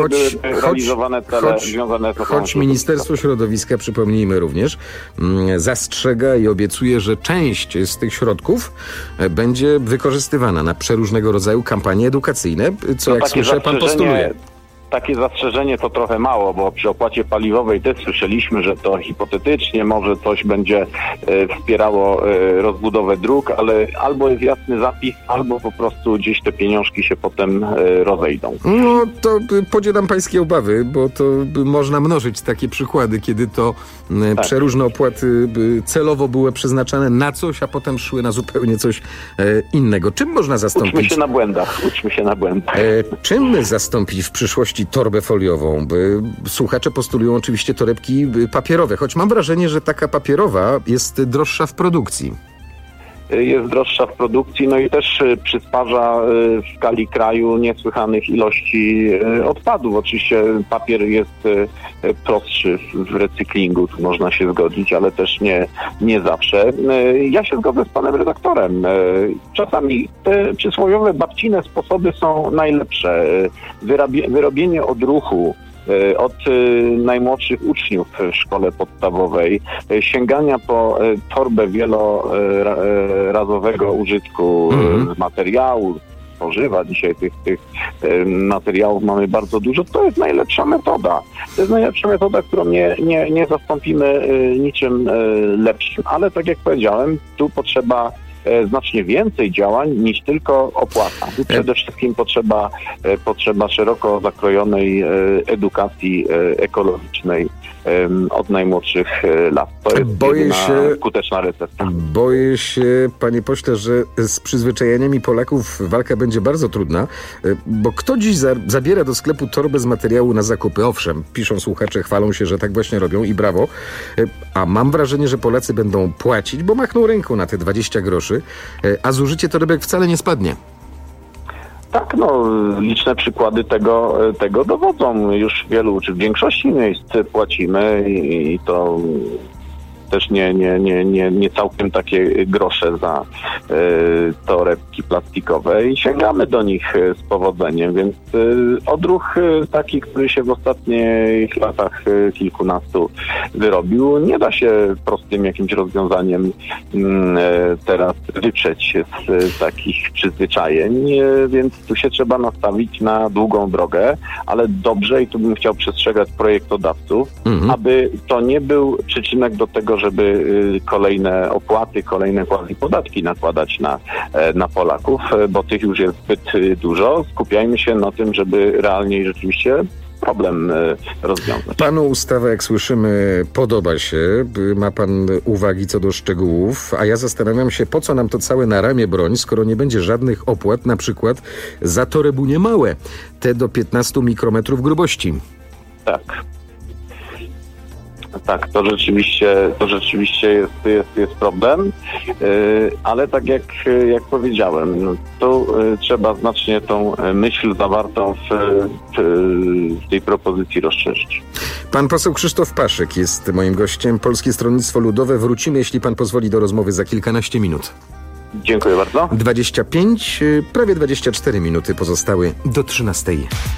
choć Ministerstwo Środowiska, przypomnijmy również, zastrzega i obiecuje, że część z tych środków będzie wykorzystywana na przeróżnego rodzaju kampanie edukacyjne, co jak słyszę pan postuluje. Takie zastrzeżenie to trochę mało, bo przy opłacie paliwowej też słyszeliśmy, że to hipotetycznie może coś będzie wspierało rozbudowę dróg, ale albo jest jasny zapis, albo po prostu gdzieś te pieniążki się potem rozejdą. No to podzielam pańskie obawy, bo to można mnożyć takie przykłady, kiedy to przeróżne opłaty celowo były przeznaczane na coś, a potem szły na zupełnie coś innego. Czym można zastąpić? Uczmy się na błędach. Czym zastąpić w przyszłości torbę foliową? Słuchacze postulują oczywiście torebki papierowe, choć mam wrażenie, że taka papierowa jest droższa w produkcji. Jest droższa w produkcji, no i też przysparza w skali kraju niesłychanych ilości odpadów. Oczywiście papier jest prostszy w recyklingu, tu można się zgodzić, ale też nie zawsze. Ja się zgodzę z panem redaktorem. Czasami te przysłowiowe babcine sposoby są najlepsze. Wyrobienie odruchu od najmłodszych uczniów w szkole podstawowej, sięgania po torbę wielorazowego użytku z materiału, tworzywa. Dzisiaj tych materiałów mamy bardzo dużo. To jest najlepsza metoda. To jest najlepsza metoda, którą nie zastąpimy niczym lepszym. Ale tak jak powiedziałem, tu potrzeba znacznie więcej działań niż tylko opłata. Tu przede wszystkim potrzeba szeroko zakrojonej edukacji ekologicznej od najmłodszych lat. To jest skuteczna recepta. Boję się, panie pośle, że z przyzwyczajeniami Polaków walka będzie bardzo trudna, bo kto dziś zabiera do sklepu torbę z materiału na zakupy? Owszem, piszą słuchacze, chwalą się, że tak właśnie robią i brawo, a mam wrażenie, że Polacy będą płacić, bo machną ręką na te 20 groszy, a zużycie torebek wcale nie spadnie. Tak, liczne przykłady tego dowodzą. Już w wielu, czy w większości miejsc płacimy i to też nie całkiem takie grosze za torebki plastikowe i sięgamy do nich z powodzeniem, więc odruch taki, który się w ostatnich latach kilkunastu wyrobił, nie da się prostym jakimś rozwiązaniem teraz wyprzeć z takich przyzwyczajeń, więc tu się trzeba nastawić na długą drogę, ale dobrze, i tu bym chciał przestrzegać projektodawców, aby to nie był przyczynek do tego, żeby kolejne opłaty, kolejne podatki nakładać na Polaków, bo tych już jest zbyt dużo. Skupiajmy się na tym, żeby realnie i rzeczywiście problem rozwiązać. Panu ustawa, jak słyszymy, podoba się. Ma pan uwagi co do szczegółów, a ja zastanawiam się, po co nam to całe na ramię broń, skoro nie będzie żadnych opłat, na przykład za torebunie małe, te do 15 mikrometrów grubości. Tak, to rzeczywiście jest problem, ale tak jak powiedziałem, no, to trzeba znacznie tą myśl zawartą w tej propozycji rozszerzyć. Pan poseł Krzysztof Paszyk jest moim gościem. Polskie Stronnictwo Ludowe. Wrócimy, jeśli pan pozwoli, do rozmowy za kilkanaście minut. Dziękuję bardzo. 25, prawie 24 minuty pozostały do 13.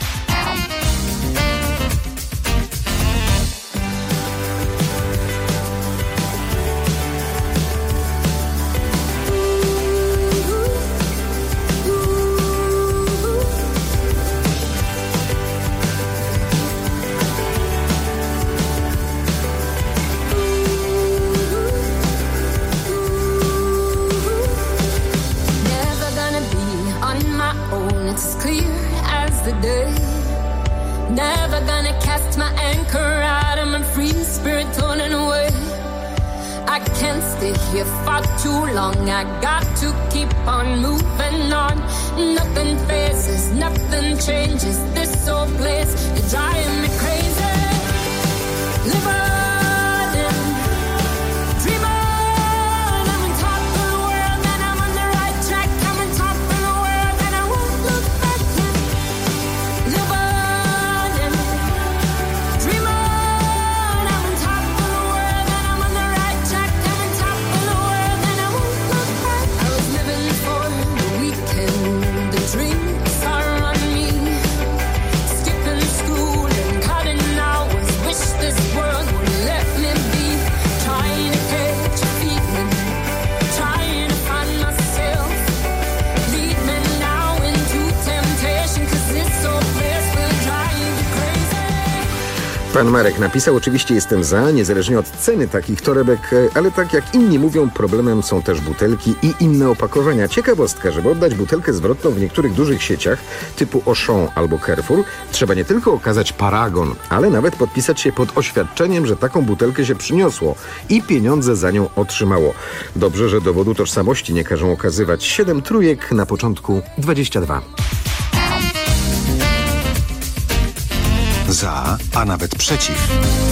Pan Marek napisał, oczywiście jestem za, niezależnie od ceny takich torebek, ale tak jak inni mówią, problemem są też butelki i inne opakowania. Ciekawostka, żeby oddać butelkę zwrotną w niektórych dużych sieciach typu Auchan albo Carrefour, trzeba nie tylko okazać paragon, ale nawet podpisać się pod oświadczeniem, że taką butelkę się przyniosło i pieniądze za nią otrzymało. Dobrze, że dowodu tożsamości nie każą okazywać. 7 trójek, na początku 22. Za, a nawet przeciw.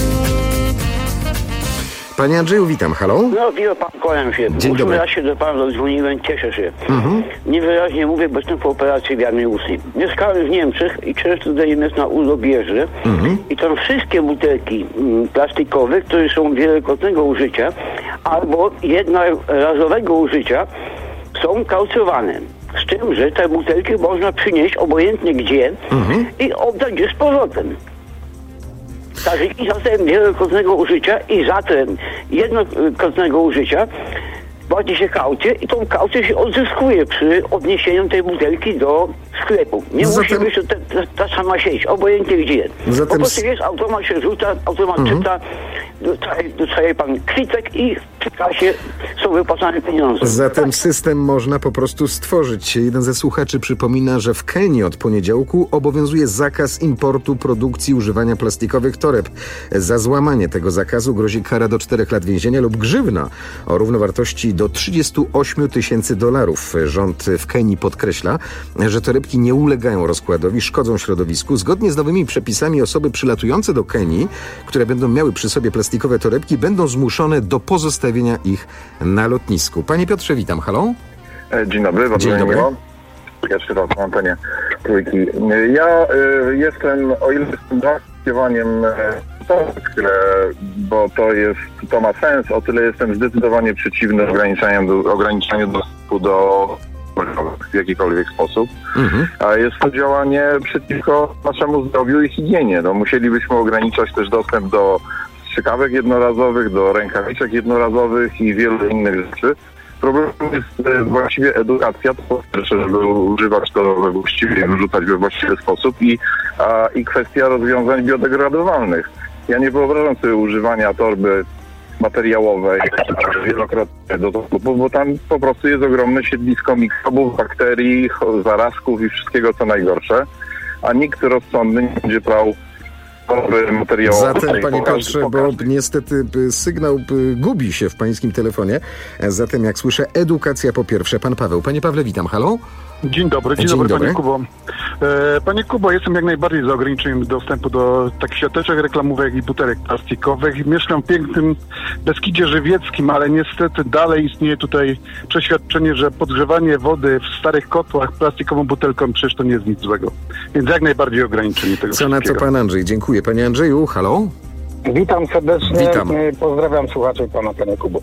Panie Andrzeju, witam. Halo? No, wie pan, kłaniam się. Dzień dobry. Raz się do pana dodzwoniłem, cieszę się. Niewyraźnie mówię, bo jestem po operacji wiarnej ustnej. Mieszkałem w Niemczech i często dajemy na Urlobierze i tam wszystkie butelki plastikowe, które są wielokrotnego użycia albo jednorazowego użycia, są kaucjowane. Z tym, że te butelki można przynieść obojętnie gdzie i oddać je z powrotem. Także i zatem wielokrotnego użycia i zatem jednokrotnego użycia płaci się kaucję i tą kaucję się odzyskuje przy odniesieniu tej butelki do sklepu. Nie musi być to ta sama sieć, obojętnie gdzie. Po prostu jest, automat się rzuca, automat czyta, dostaje pan kwitek i przy kasie są wypłacane pieniądze. Zatem system można po prostu stworzyć. Jeden ze słuchaczy przypomina, że w Kenii od poniedziałku obowiązuje zakaz importu, produkcji, używania plastikowych toreb. Za złamanie tego zakazu grozi kara do 4 lat więzienia lub grzywna o równowartości do $38,000. Rząd w Kenii podkreśla, że torebki nie ulegają rozkładowi, szkodzą środowisku. Zgodnie z nowymi przepisami osoby przylatujące do Kenii, które będą miały przy sobie plastikowe torebki, będą zmuszone do pozostawienia ich na lotnisku. Panie Piotrze, witam. Halo? Dzień dobry, bardzo miło. Pierwszy raz na antenie Trójki. Ja jestem, o ile jestem za śpiewaniem, bo to ma sens, o tyle jestem zdecydowanie przeciwny ograniczaniu dostępu do w jakikolwiek sposób. A jest to działanie przeciwko naszemu zdrowiu i higienie. No, musielibyśmy ograniczać też dostęp do strzykawek jednorazowych, do rękawiczek jednorazowych i wielu innych rzeczy. Problemem jest właściwie edukacja, to po pierwsze, żeby używać to we właściwie, wyrzucać we właściwy sposób i kwestia rozwiązań biodegradowalnych. Ja nie wyobrażam sobie używania torby materiałowej wielokrotnie do zakupu, bo tam po prostu jest ogromne siedlisko mikrobów, bakterii, zarazków i wszystkiego co najgorsze, a nikt rozsądny nie będzie brał materiałowy. Zatem, panie Piotrze, bo niestety sygnał gubi się w pańskim telefonie, zatem jak słyszę, edukacja po pierwsze. Pan Paweł. Panie Pawle, witam. Halo? Dzień dobry, panie Kubo. Panie Kubo, jestem jak najbardziej za ograniczeniem dostępu do takich siateczek reklamówek i butelek plastikowych. Mieszkam w pięknym Beskidzie Żywieckim, ale niestety dalej istnieje tutaj przeświadczenie, że podgrzewanie wody w starych kotłach plastikową butelką przecież to nie jest nic złego. Więc jak najbardziej ograniczenie tego Co na to pan Andrzej? Dziękuję. Panie Andrzeju, halo? Witam serdecznie, pozdrawiam słuchaczy pana Kubo.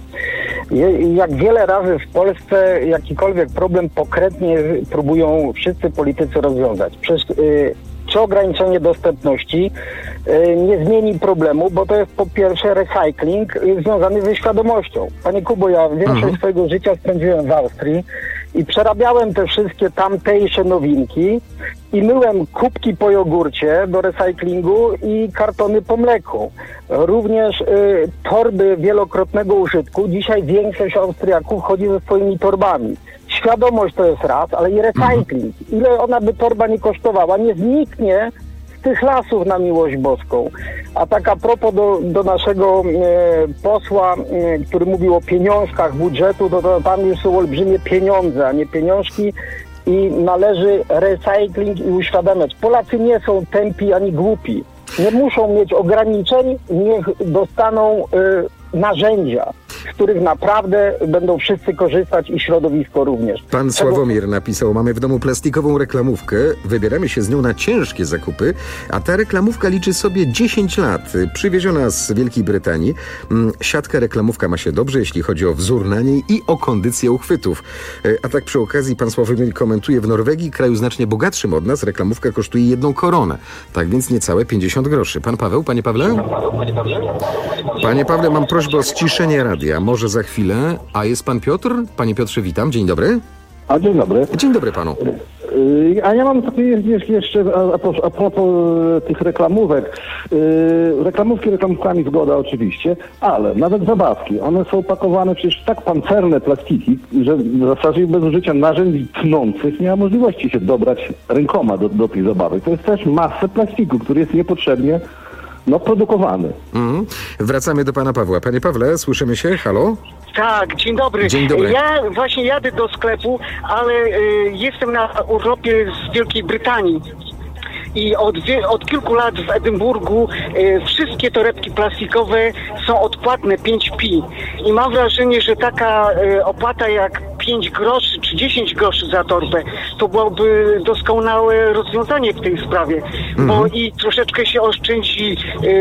Jak wiele razy w Polsce jakikolwiek problem pokrętnie próbują wszyscy politycy rozwiązać. Przecież czy ograniczenie dostępności nie zmieni problemu, bo to jest po pierwsze recycling związany ze świadomością. Panie Kubo, ja większość swojego życia spędziłem w Austrii i przerabiałem te wszystkie tamtejsze nowinki i myłem kubki po jogurcie do recyklingu i kartony po mleku. Również torby wielokrotnego użytku. Dzisiaj większość Austriaków chodzi ze swoimi torbami. Świadomość to jest raz, ale i recykling. Ile ona by torba nie kosztowała, nie zniknie z tych lasów na miłość boską. A tak a propos do naszego posła, który mówił o pieniążkach budżetu, to tam już są olbrzymie pieniądze, a nie pieniążki i należy recykling i uświadamiać. Polacy nie są tępi ani głupi. Nie muszą mieć ograniczeń, niech dostaną narzędzia, z których naprawdę będą wszyscy korzystać i środowisko również. Pan Sławomir napisał, mamy w domu plastikową reklamówkę, wybieramy się z nią na ciężkie zakupy, a ta reklamówka liczy sobie 10 lat. Przywieziona z Wielkiej Brytanii. Siatka reklamówka ma się dobrze, jeśli chodzi o wzór na niej i o kondycję uchwytów. A tak przy okazji pan Sławomir komentuje, w Norwegii, kraju znacznie bogatszym od nas, reklamówka kosztuje 1 koronę. Tak więc niecałe 50 groszy. Pan Paweł, panie Pawle? Panie Pawle, mam prośbę o ściszenie radia. Może za chwilę. A jest pan Piotr? Panie Piotrze, witam. Dzień dobry. Dzień dobry. Dzień dobry panu. A ja mam takie jeszcze a propos tych reklamówek. Reklamówki reklamówkami zgoda oczywiście, ale nawet zabawki, one są pakowane przecież w tak pancerne plastiki, że w zasadzie bez użycia narzędzi tnących nie ma możliwości się dobrać rękoma do tych zabawek. To jest też masę plastiku, który jest niepotrzebnie produkowany. Wracamy do pana Pawła. Panie Pawle, słyszymy się? Halo? Tak, dzień dobry. Dzień dobry. Ja właśnie jadę do sklepu, ale jestem na urlopie z Wielkiej Brytanii. I od kilku lat w Edynburgu wszystkie torebki plastikowe są odpłatne 5p. I mam wrażenie, że taka opłata jak 5 groszy czy 10 groszy za torbę, to byłoby doskonałe rozwiązanie w tej sprawie. Bo i troszeczkę się oszczędzi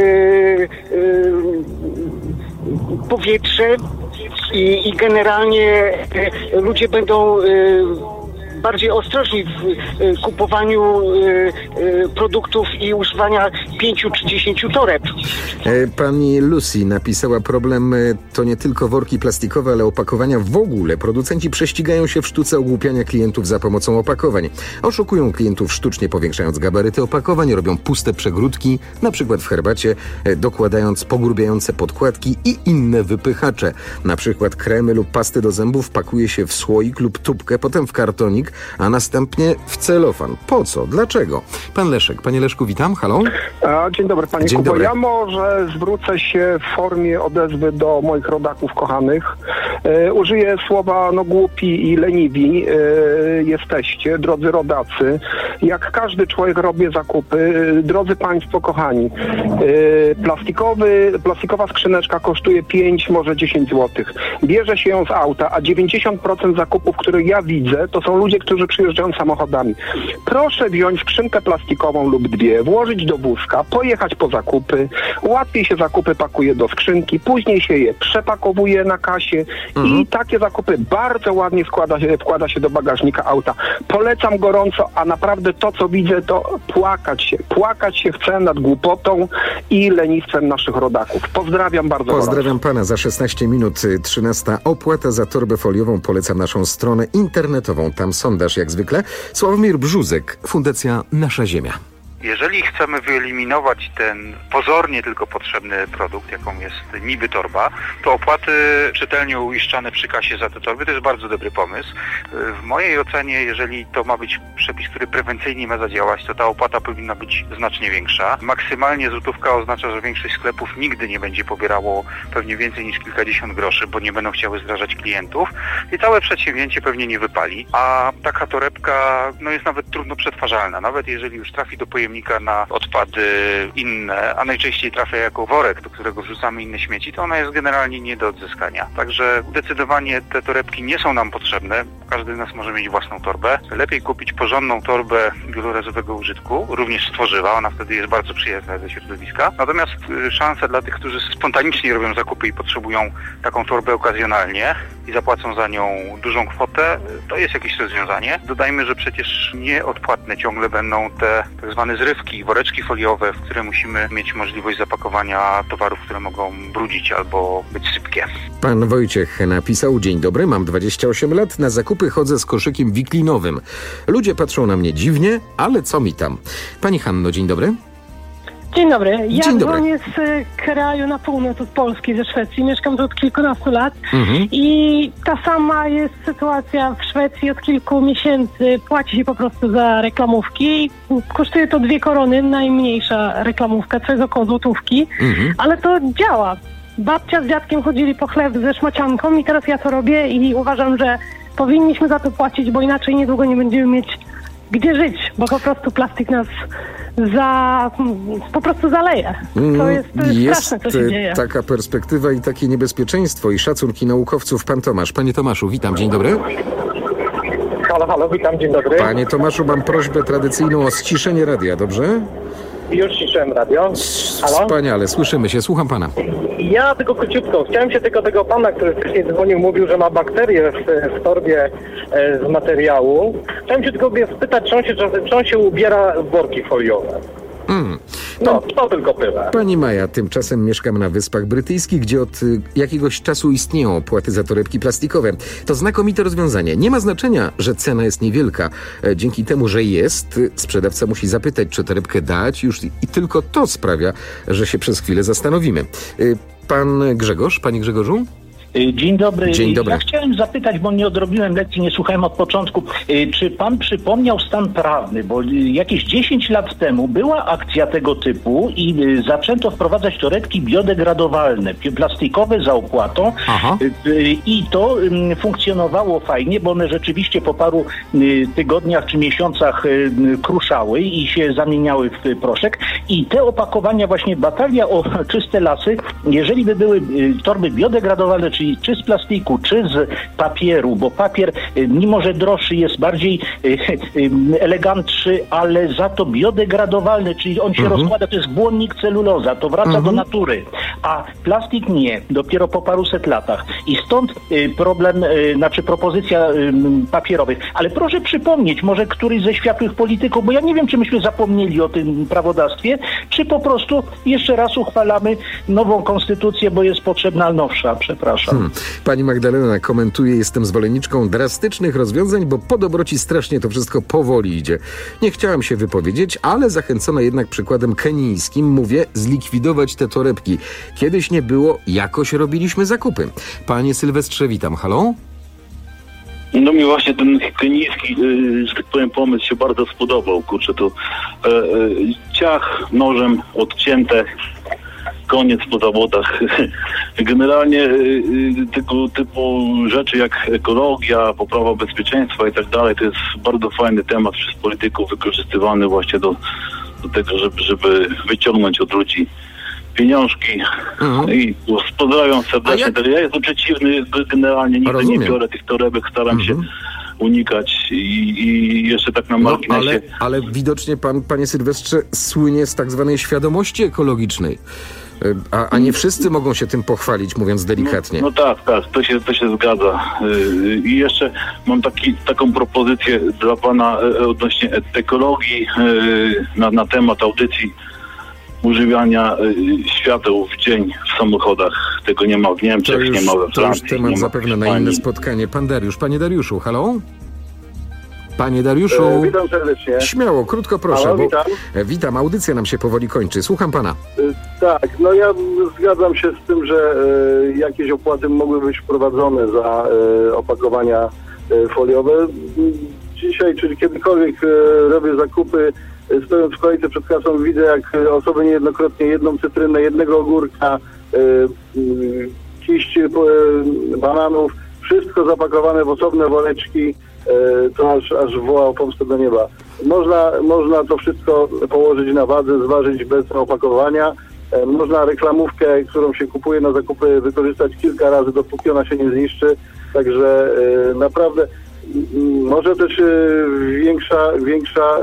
powietrze i generalnie ludzie będą bardziej ostrożni w kupowaniu produktów i używania 5 czy 10 toreb. Pani Lucy napisała, problem to nie tylko worki plastikowe, ale opakowania w ogóle. Producenci prześcigają się w sztuce ogłupiania klientów za pomocą opakowań. Oszukują klientów sztucznie powiększając gabaryty opakowań, robią puste przegródki, na przykład w herbacie, dokładając pogrubiające podkładki i inne wypychacze. Na przykład kremy lub pasty do zębów pakuje się w słoik lub tubkę, potem w kartonik, a następnie w celofan. Po co? Dlaczego? Pan Leszek. Panie Leszku, witam. Halo? Dzień dobry, panie Dzień Kubo. dobry. Ja może zwrócę się w formie odezwy do moich rodaków kochanych. Użyję słowa głupi i leniwi jesteście, drodzy rodacy. Jak każdy człowiek robię zakupy. Drodzy państwo kochani, plastikowa skrzyneczka kosztuje 5, może 10 zł. Bierze się ją z auta, a 90% zakupów, które ja widzę, to są ludzie, którzy przyjeżdżają samochodami. Proszę wziąć skrzynkę plastikową lub 2, włożyć do wózka, pojechać po zakupy. Łatwiej się zakupy pakuje do skrzynki, później się je przepakowuje na kasie i takie zakupy bardzo ładnie wkłada się do bagażnika auta. Polecam gorąco, a naprawdę to, co widzę, to płakać się chce nad głupotą i lenistwem naszych rodaków. Pozdrawiam bardzo. Pozdrawiam pana. Za 16 minut 13. Opłata za torbę foliową. Polecam naszą stronę internetową. Tam sondaż jak zwykle. Sławomir Brzuzek, Fundacja Nasza Ziemia. Jeżeli chcemy wyeliminować ten pozornie tylko potrzebny produkt, jaką jest niby torba, to opłaty czytelnie uiszczane przy kasie za te torby to jest bardzo dobry pomysł. W mojej ocenie, jeżeli to ma być przepis, który prewencyjnie ma zadziałać, to ta opłata powinna być znacznie większa. Maksymalnie złotówka oznacza, że większość sklepów nigdy nie będzie pobierało pewnie więcej niż kilkadziesiąt groszy, bo nie będą chciały zdrażać klientów i całe przedsięwzięcie pewnie nie wypali. A taka torebka jest nawet trudno przetwarzalna. Nawet jeżeli już trafi do pojemnika na odpady inne, a najczęściej trafia jako worek, do którego wrzucamy inne śmieci, to ona jest generalnie nie do odzyskania. Także zdecydowanie te torebki nie są nam potrzebne. Każdy z nas może mieć własną torbę. Lepiej kupić porządną torbę wielorazowego użytku, również z tworzywa, ona wtedy jest bardzo przyjazna dla środowiska. Natomiast szanse dla tych, którzy spontanicznie robią zakupy i potrzebują taką torbę okazjonalnie i zapłacą za nią dużą kwotę, to jest jakieś rozwiązanie. Dodajmy, że przecież nieodpłatne ciągle będą te tak zwane zrywki, woreczki foliowe, w które musimy mieć możliwość zapakowania towarów, które mogą brudzić albo być sypkie. Pan Wojciech napisał: dzień dobry, mam 28 lat, na zakupy chodzę z koszykiem wiklinowym. Ludzie patrzą na mnie dziwnie, ale co mi tam? Pani Hanno, dzień dobry. Dzień dobry. Ja dzwonię z kraju na północ od Polski, ze Szwecji. Mieszkam tu od kilkunastu lat i ta sama jest sytuacja w Szwecji od kilku miesięcy. Płaci się po prostu za reklamówki. Kosztuje to 2 korony, najmniejsza reklamówka, co jest około złotówki, ale to działa. Babcia z dziadkiem chodzili po chleb ze szmacianką i teraz ja to robię i uważam, że powinniśmy za to płacić, bo inaczej niedługo nie będziemy mieć gdzie żyć, bo po prostu plastik nas po prostu zaleje. To jest straszne, co się dzieje. Taka perspektywa i takie niebezpieczeństwo i szacunki naukowców. Pan Tomasz. Panie Tomaszu, witam, dzień dobry. Halo, witam, dzień dobry. Panie Tomaszu, mam prośbę tradycyjną o ściszenie radia, dobrze? Już ciszyłem radio. Halo? Wspaniale, słyszymy się, słucham pana. Ja tylko króciutko, chciałem się tylko tego pana, który wcześniej dzwonił, mówił, że ma bakterie w torbie z materiału. Chciałem się tylko spytać, czy on się ubiera w worki foliowe. To tylko tyle. Pani Maja, tymczasem mieszkam na Wyspach Brytyjskich, gdzie od jakiegoś czasu istnieją opłaty za torebki plastikowe. To znakomite rozwiązanie. Nie ma znaczenia, że cena jest niewielka. Dzięki temu, że jest, sprzedawca musi zapytać, czy torebkę dać już i tylko to sprawia, że się przez chwilę zastanowimy. Pan Grzegorz, panie Grzegorzu? Dzień dobry. Dzień dobry. Ja chciałem zapytać, bo nie odrobiłem lekcji, nie słuchałem od początku. Czy pan przypomniał stan prawny? Bo jakieś 10 lat temu była akcja tego typu i zaczęto wprowadzać torebki biodegradowalne, plastikowe za opłatą. I to funkcjonowało fajnie, bo one rzeczywiście po paru tygodniach czy miesiącach kruszały i się zamieniały w proszek. I te opakowania, właśnie batalia o czyste lasy, jeżeli by były torby biodegradowalne, czyli czy z plastiku, czy z papieru, bo papier, mimo że droższy, jest bardziej elegantszy, ale za to biodegradowalny, czyli on się rozkłada, to jest błonnik celuloza, to wraca do natury, a plastik nie, dopiero po paruset latach. I stąd problem, propozycja papierowych. Ale proszę przypomnieć, może któryś ze światłych polityków, bo ja nie wiem, czy myśmy zapomnieli o tym prawodawstwie, czy po prostu jeszcze raz uchwalamy nową konstytucję, bo jest potrzebna nowsza, przepraszam. Pani Magdalena komentuje: jestem zwolenniczką drastycznych rozwiązań, bo po dobroci strasznie to wszystko powoli idzie. Nie chciałam się wypowiedzieć, ale zachęcona jednak przykładem kenijskim mówię: zlikwidować te torebki. Kiedyś nie było, jakoś robiliśmy zakupy. Panie Sylwestrze, witam. Halo? No mi właśnie ten kenijski, że tak powiem, pomysł się bardzo spodobał. Kurczę, to ciach nożem odcięte, koniec po zawodach. Generalnie tego typu rzeczy jak ekologia, poprawa bezpieczeństwa i tak dalej, to jest bardzo fajny temat przez polityków, wykorzystywany właśnie do tego, żeby wyciągnąć od ludzi pieniążki. I pozdrawiam serdecznie. Ja jestem przeciwny, generalnie nigdy nie biorę tych torebek, staram się unikać i jeszcze tak na marginesie. Ale widocznie pan, panie Sylwestrze, słynie z tak zwanej świadomości ekologicznej. A nie wszyscy mogą się tym pochwalić, mówiąc delikatnie. No tak, to się zgadza. I jeszcze mam taką propozycję dla pana odnośnie ekologii na temat audycji używania świateł w dzień w samochodach. Tego nie ma w Niemczech, nie ma we Francji. To już temat zapewne na inne spotkanie. Pan Dariusz. Panie Dariuszu, halo? Panie Dariuszu. Witam serdecznie. Śmiało, krótko proszę. Halo, witam. Witam, audycja nam się powoli kończy. Słucham pana. Tak, no ja zgadzam się z tym, że jakieś opłaty mogły być wprowadzone za opakowania foliowe. Dzisiaj, czy kiedykolwiek robię zakupy, stojąc w kolejce przed kasą, widzę, jak osoby niejednokrotnie jedną cytrynę, jednego ogórka, kiść bananów, wszystko zapakowane w osobne woreczki, to aż woła o pomstę do nieba. Można to wszystko położyć na wadze, zważyć bez opakowania. Można reklamówkę, którą się kupuje na zakupy, wykorzystać kilka razy, dopóki ona się nie zniszczy. Także naprawdę może też większa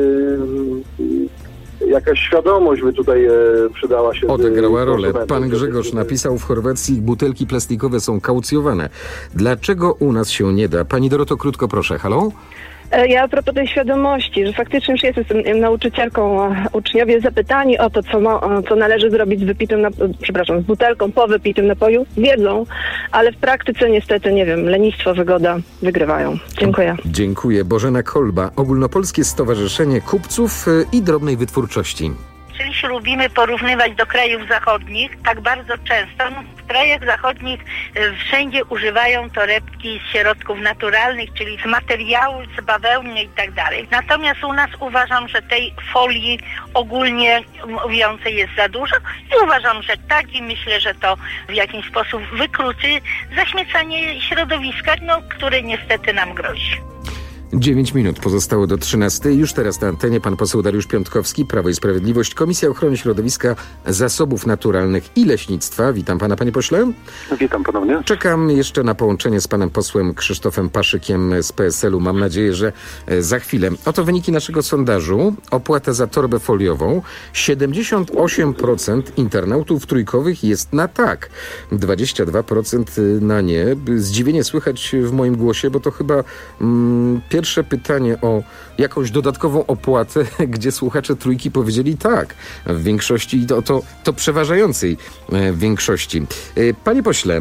jakaś świadomość by tutaj przydała się. Odegrała rolę. Pan Grzegorz napisał: w Chorwacji butelki plastikowe są kaucjowane. Dlaczego u nas się nie da? Pani Doroto, krótko proszę. Halo? Ja a propos tej świadomości, że faktycznie już jestem nauczycielką, uczniowie zapytani o to, co należy zrobić z z butelką po wypitym napoju, wiedzą, ale w praktyce niestety, nie wiem, lenistwo, wygoda wygrywają. Dziękuję. Dziękuję. Bożena Kolba, Ogólnopolskie Stowarzyszenie Kupców i Drobnej Wytwórczości. Czyli się lubimy porównywać do krajów zachodnich, tak bardzo często. W krajach zachodnich wszędzie używają torebki z środków naturalnych, czyli z materiału, z bawełny i tak dalej. Natomiast u nas uważam, że tej folii ogólnie mówiącej jest za dużo i uważam, że tak, i myślę, że to w jakiś sposób wykluczy zaśmiecanie środowiska, które niestety nam grozi. 9 minut pozostało do 13. Już teraz na antenie pan poseł Dariusz Piątkowski, Prawo i Sprawiedliwość, Komisja Ochrony Środowiska, Zasobów Naturalnych i Leśnictwa. Witam pana, panie pośle. Witam ponownie. Czekam jeszcze na połączenie z panem posłem Krzysztofem Paszykiem z PSL-u. Mam nadzieję, że za chwilę. Oto wyniki naszego sondażu. Opłata za torbę foliową. 78% internautów trójkowych jest na tak. 22% na nie. Zdziwienie słychać w moim głosie, bo to chyba pierwsze pytanie o jakąś dodatkową opłatę, gdzie słuchacze trójki powiedzieli tak. W większości i to przeważającej większości. Panie pośle,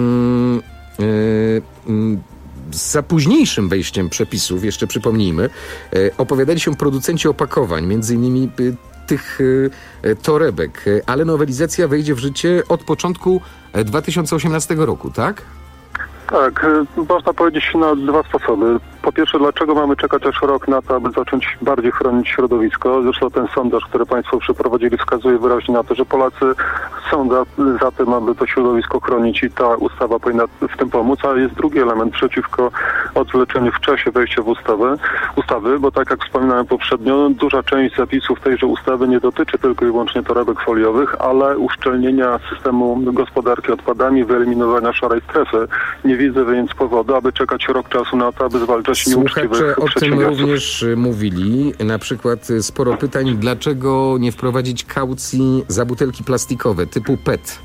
za późniejszym wejściem przepisów, jeszcze przypomnijmy, opowiadali się producenci opakowań, między innymi tych torebek, ale nowelizacja wejdzie w życie od początku 2018 roku, tak? Tak, można powiedzieć na dwa sposoby. Po pierwsze, dlaczego mamy czekać aż rok na to, aby zacząć bardziej chronić środowisko? Zresztą ten sondaż, który państwo przeprowadzili, wskazuje wyraźnie na to, że Polacy są za tym, aby to środowisko chronić i ta ustawa powinna w tym pomóc. A jest drugi element przeciwko odwleczeniu w czasie wejścia w ustawy, bo tak jak wspominałem poprzednio, duża część zapisów tejże ustawy nie dotyczy tylko i wyłącznie torebek foliowych, ale uszczelnienia systemu gospodarki odpadami, wyeliminowania szarej strefy. Nie widzę więc powodu, aby czekać rok czasu na to, aby zwalczać nieuczciwych przedsiębiorców. O tym również mówili. Na przykład sporo pytań, dlaczego nie wprowadzić kaucji za butelki plastikowe typu PET?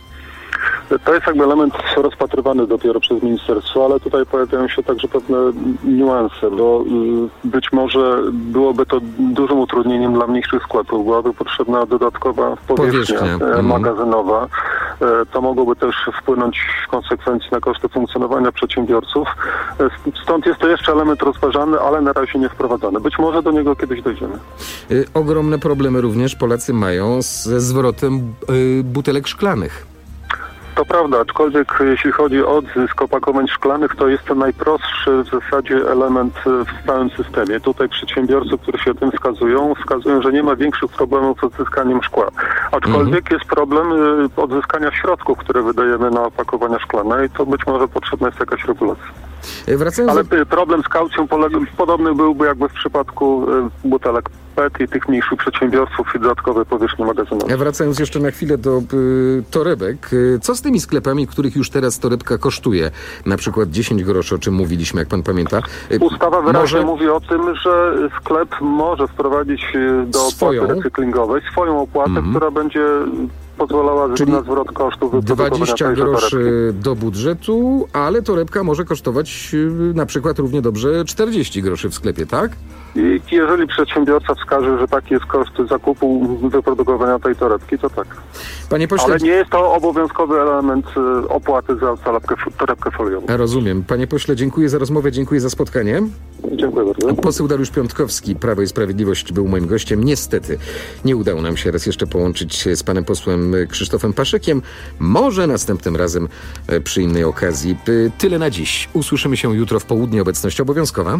To jest jakby element rozpatrywany dopiero przez ministerstwo, ale tutaj pojawiają się także pewne niuanse, bo być może byłoby to dużym utrudnieniem dla mniejszych sklepów. Byłaby potrzebna dodatkowa powierzchnia magazynowa. To mogłoby też wpłynąć w konsekwencji na koszty funkcjonowania przedsiębiorców. Stąd jest to jeszcze element rozważany, ale na razie nie wprowadzany. Być może do niego kiedyś dojdziemy. Ogromne problemy również Polacy mają ze zwrotem butelek szklanych. To prawda, aczkolwiek jeśli chodzi o odzysk opakowań szklanych, to jest to najprostszy w zasadzie element w całym systemie. Tutaj przedsiębiorcy, którzy się tym wskazują, że nie ma większych problemów z odzyskaniem szkła. Aczkolwiek jest problem odzyskania środków, które wydajemy na opakowania szklane i to być może potrzebna jest jakaś regulacja. Ale problem z kaucją podobny byłby jakby w przypadku butelek PET i tych mniejszych przedsiębiorców i dodatkowej powierzchni magazynowej. Wracając jeszcze na chwilę do torebek, co z tymi sklepami, których już teraz torebka kosztuje? Na przykład 10 groszy, o czym mówiliśmy, jak pan pamięta. Ustawa wyraźnie mówi o tym, że sklep może wprowadzić do opłaty recyklingowej swoją opłatę, która będzie pozwalałaby na zwrot kosztów wyprodukowania 20 groszy do budżetu, ale torebka może kosztować na przykład równie dobrze 40 groszy w sklepie, tak? I jeżeli przedsiębiorca wskaże, że taki jest koszt zakupu wyprodukowania tej torebki, to tak. Panie pośle... Ale nie jest to obowiązkowy element opłaty za torebkę foliową. Rozumiem. Panie pośle, dziękuję za rozmowę, dziękuję za spotkanie. Dziękuję bardzo. Poseł Dariusz Piątkowski, Prawo i Sprawiedliwość, był moim gościem. Niestety nie udało nam się raz jeszcze połączyć z panem posłem Krzysztofem Paszykiem. Może następnym razem przy innej okazji. Tyle na dziś. Usłyszymy się jutro w południe. Obecność obowiązkowa.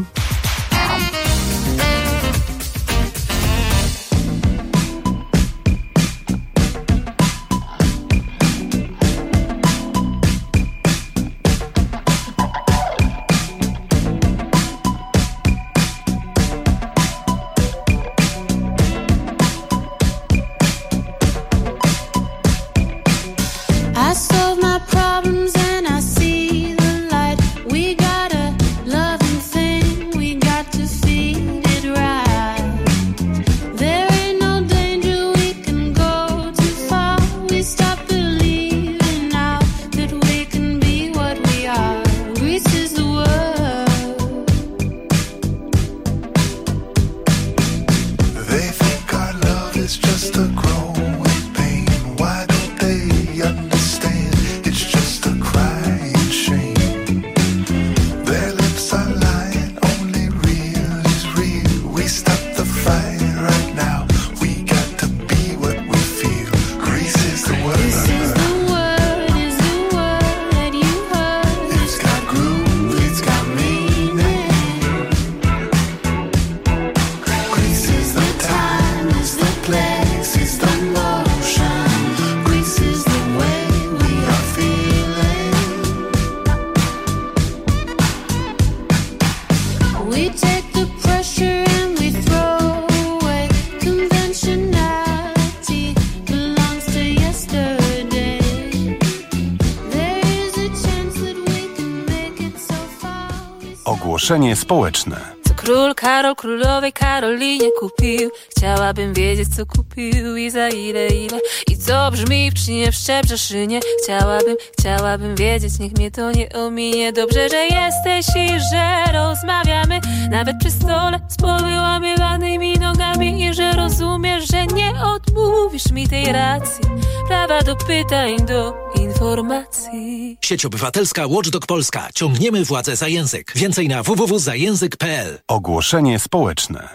Ogłoszenie społeczne. Co król Karol królowej Karolinie kupił? Chciałabym wiedzieć, co kupił i za ile. I co brzmi w czynie w Szczebrzeszynie. Chciałabym wiedzieć, niech mnie to nie ominie. Dobrze, że jesteś i że rozmawiamy, nawet przy stole z powyłamywanymi nogami. I że rozumiesz, że nie odmówisz mi tej racji, prawa do pytań, do informacji. Sieć Obywatelska Watchdog Polska. Ciągniemy władzę za język. Więcej na www.zajęzyk.pl. Ogłoszenie społeczne.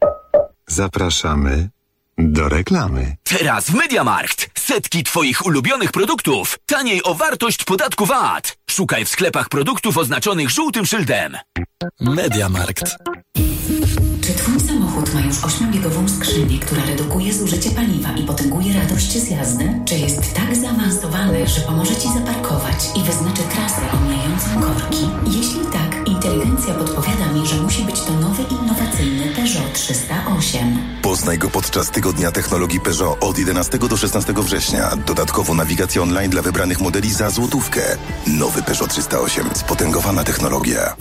Zapraszamy do reklamy. Teraz w MediaMarkt. Setki Twoich ulubionych produktów. Taniej o wartość podatku VAT. Szukaj w sklepach produktów oznaczonych żółtym szyldem. MediaMarkt. Czy Twój samochód ma już 8-biegową skrzynię, która redukuje zużycie paliwa i potęguje radość z jazdy? Czy jest tak zaawansowany, że pomoże Ci zaparkować i wyznaczy trasę omijającą korki? Jeśli tak, inteligencja podpowiada mi, że musi być to nowy, innowacyjny Peugeot 308. Poznaj go podczas Tygodnia Technologii Peugeot od 11 do 16 września. Dodatkowo nawigacja online dla wybranych modeli za złotówkę. Nowy Peugeot 308. Spotęgowana technologia.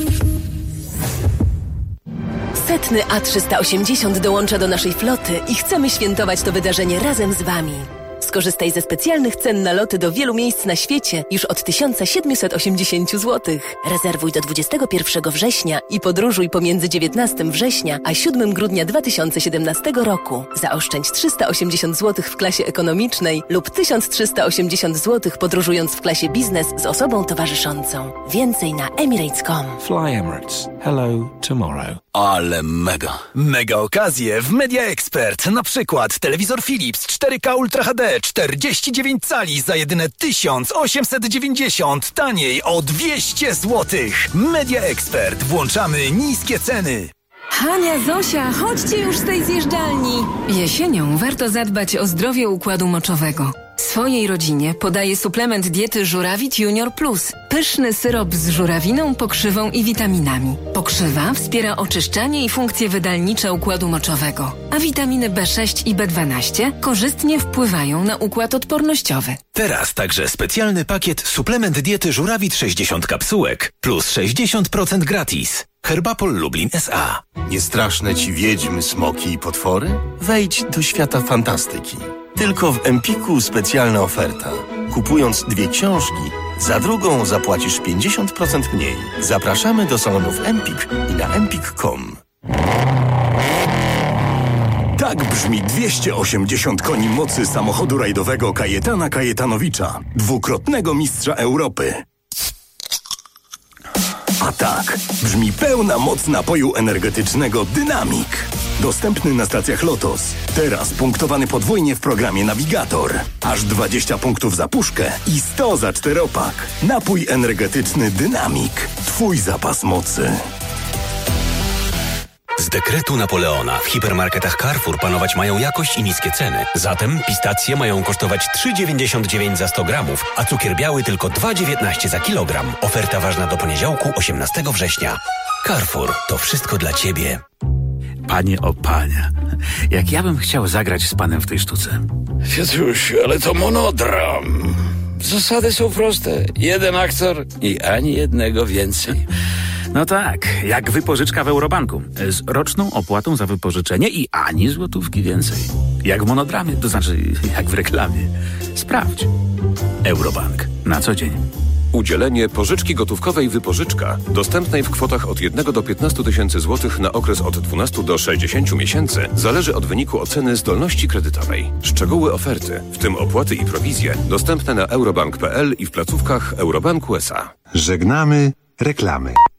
Setny A380 dołącza do naszej floty i chcemy świętować to wydarzenie razem z Wami. Skorzystaj ze specjalnych cen na loty do wielu miejsc na świecie już od 1780 zł. Rezerwuj do 21 września i podróżuj pomiędzy 19 września a 7 grudnia 2017 roku. Zaoszczędź 380 zł w klasie ekonomicznej lub 1380 zł podróżując w klasie biznes z osobą towarzyszącą. Więcej na emirates.com. Fly Emirates. Hello tomorrow. Ale mega okazje w Media Expert. Na przykład telewizor Philips 4K Ultra HD 49 cali za jedyne 1890, taniej o 200 zł. Media Expert. Włączamy niskie ceny. Hania, Zosia, chodźcie już z tej zjeżdżalni. Jesienią warto zadbać o zdrowie układu moczowego. Swojej rodzinie podaję suplement diety Żurawit Junior Plus. Pyszny syrop z żurawiną, pokrzywą i witaminami. Pokrzywa wspiera oczyszczanie i funkcje wydalnicze układu moczowego, a witaminy B6 i B12 korzystnie wpływają na układ odpornościowy. Teraz także specjalny pakiet suplement diety Żurawit 60 kapsułek plus 60% gratis. Herbapol Lublin S.A. Niestraszne ci wiedźmy, smoki i potwory? Wejdź do świata fantastyki. Tylko w Empiku specjalna oferta. Kupując 2 książki, za drugą zapłacisz 50% mniej. Zapraszamy do salonów Empik i na empik.com. Tak brzmi 280 koni mocy samochodu rajdowego Kajetana Kajetanowicza, dwukrotnego mistrza Europy. A tak brzmi pełna moc napoju energetycznego Dynamik. Dostępny na stacjach Lotos. Teraz punktowany podwójnie w programie Navigator. Aż 20 punktów za puszkę i 100 za 4-pak. Napój energetyczny Dynamik. Twój zapas mocy. Z dekretu Napoleona w hipermarketach Carrefour panować mają jakość i niskie ceny. Zatem pistacje mają kosztować 3,99 za 100 gramów, a cukier biały tylko 2,19 za kilogram. Oferta ważna do poniedziałku, 18 września. Carrefour, to wszystko dla Ciebie. Panie o panie, jak ja bym chciał zagrać z panem w tej sztuce. Piotruś, ale to monodram. Zasady są proste. Jeden aktor i ani jednego więcej. No tak, jak wypożyczka w Eurobanku. Z roczną opłatą za wypożyczenie i ani złotówki więcej. Jak w monodramie, to znaczy jak w reklamie. Sprawdź. Eurobank. Na co dzień. Udzielenie pożyczki gotówkowej wypożyczka, dostępnej w kwotach od 1 do 15 tysięcy złotych na okres od 12 do 60 miesięcy, zależy od wyniku oceny zdolności kredytowej. Szczegóły oferty, w tym opłaty i prowizje, dostępne na eurobank.pl i w placówkach Eurobanku SA. Żegnamy reklamy.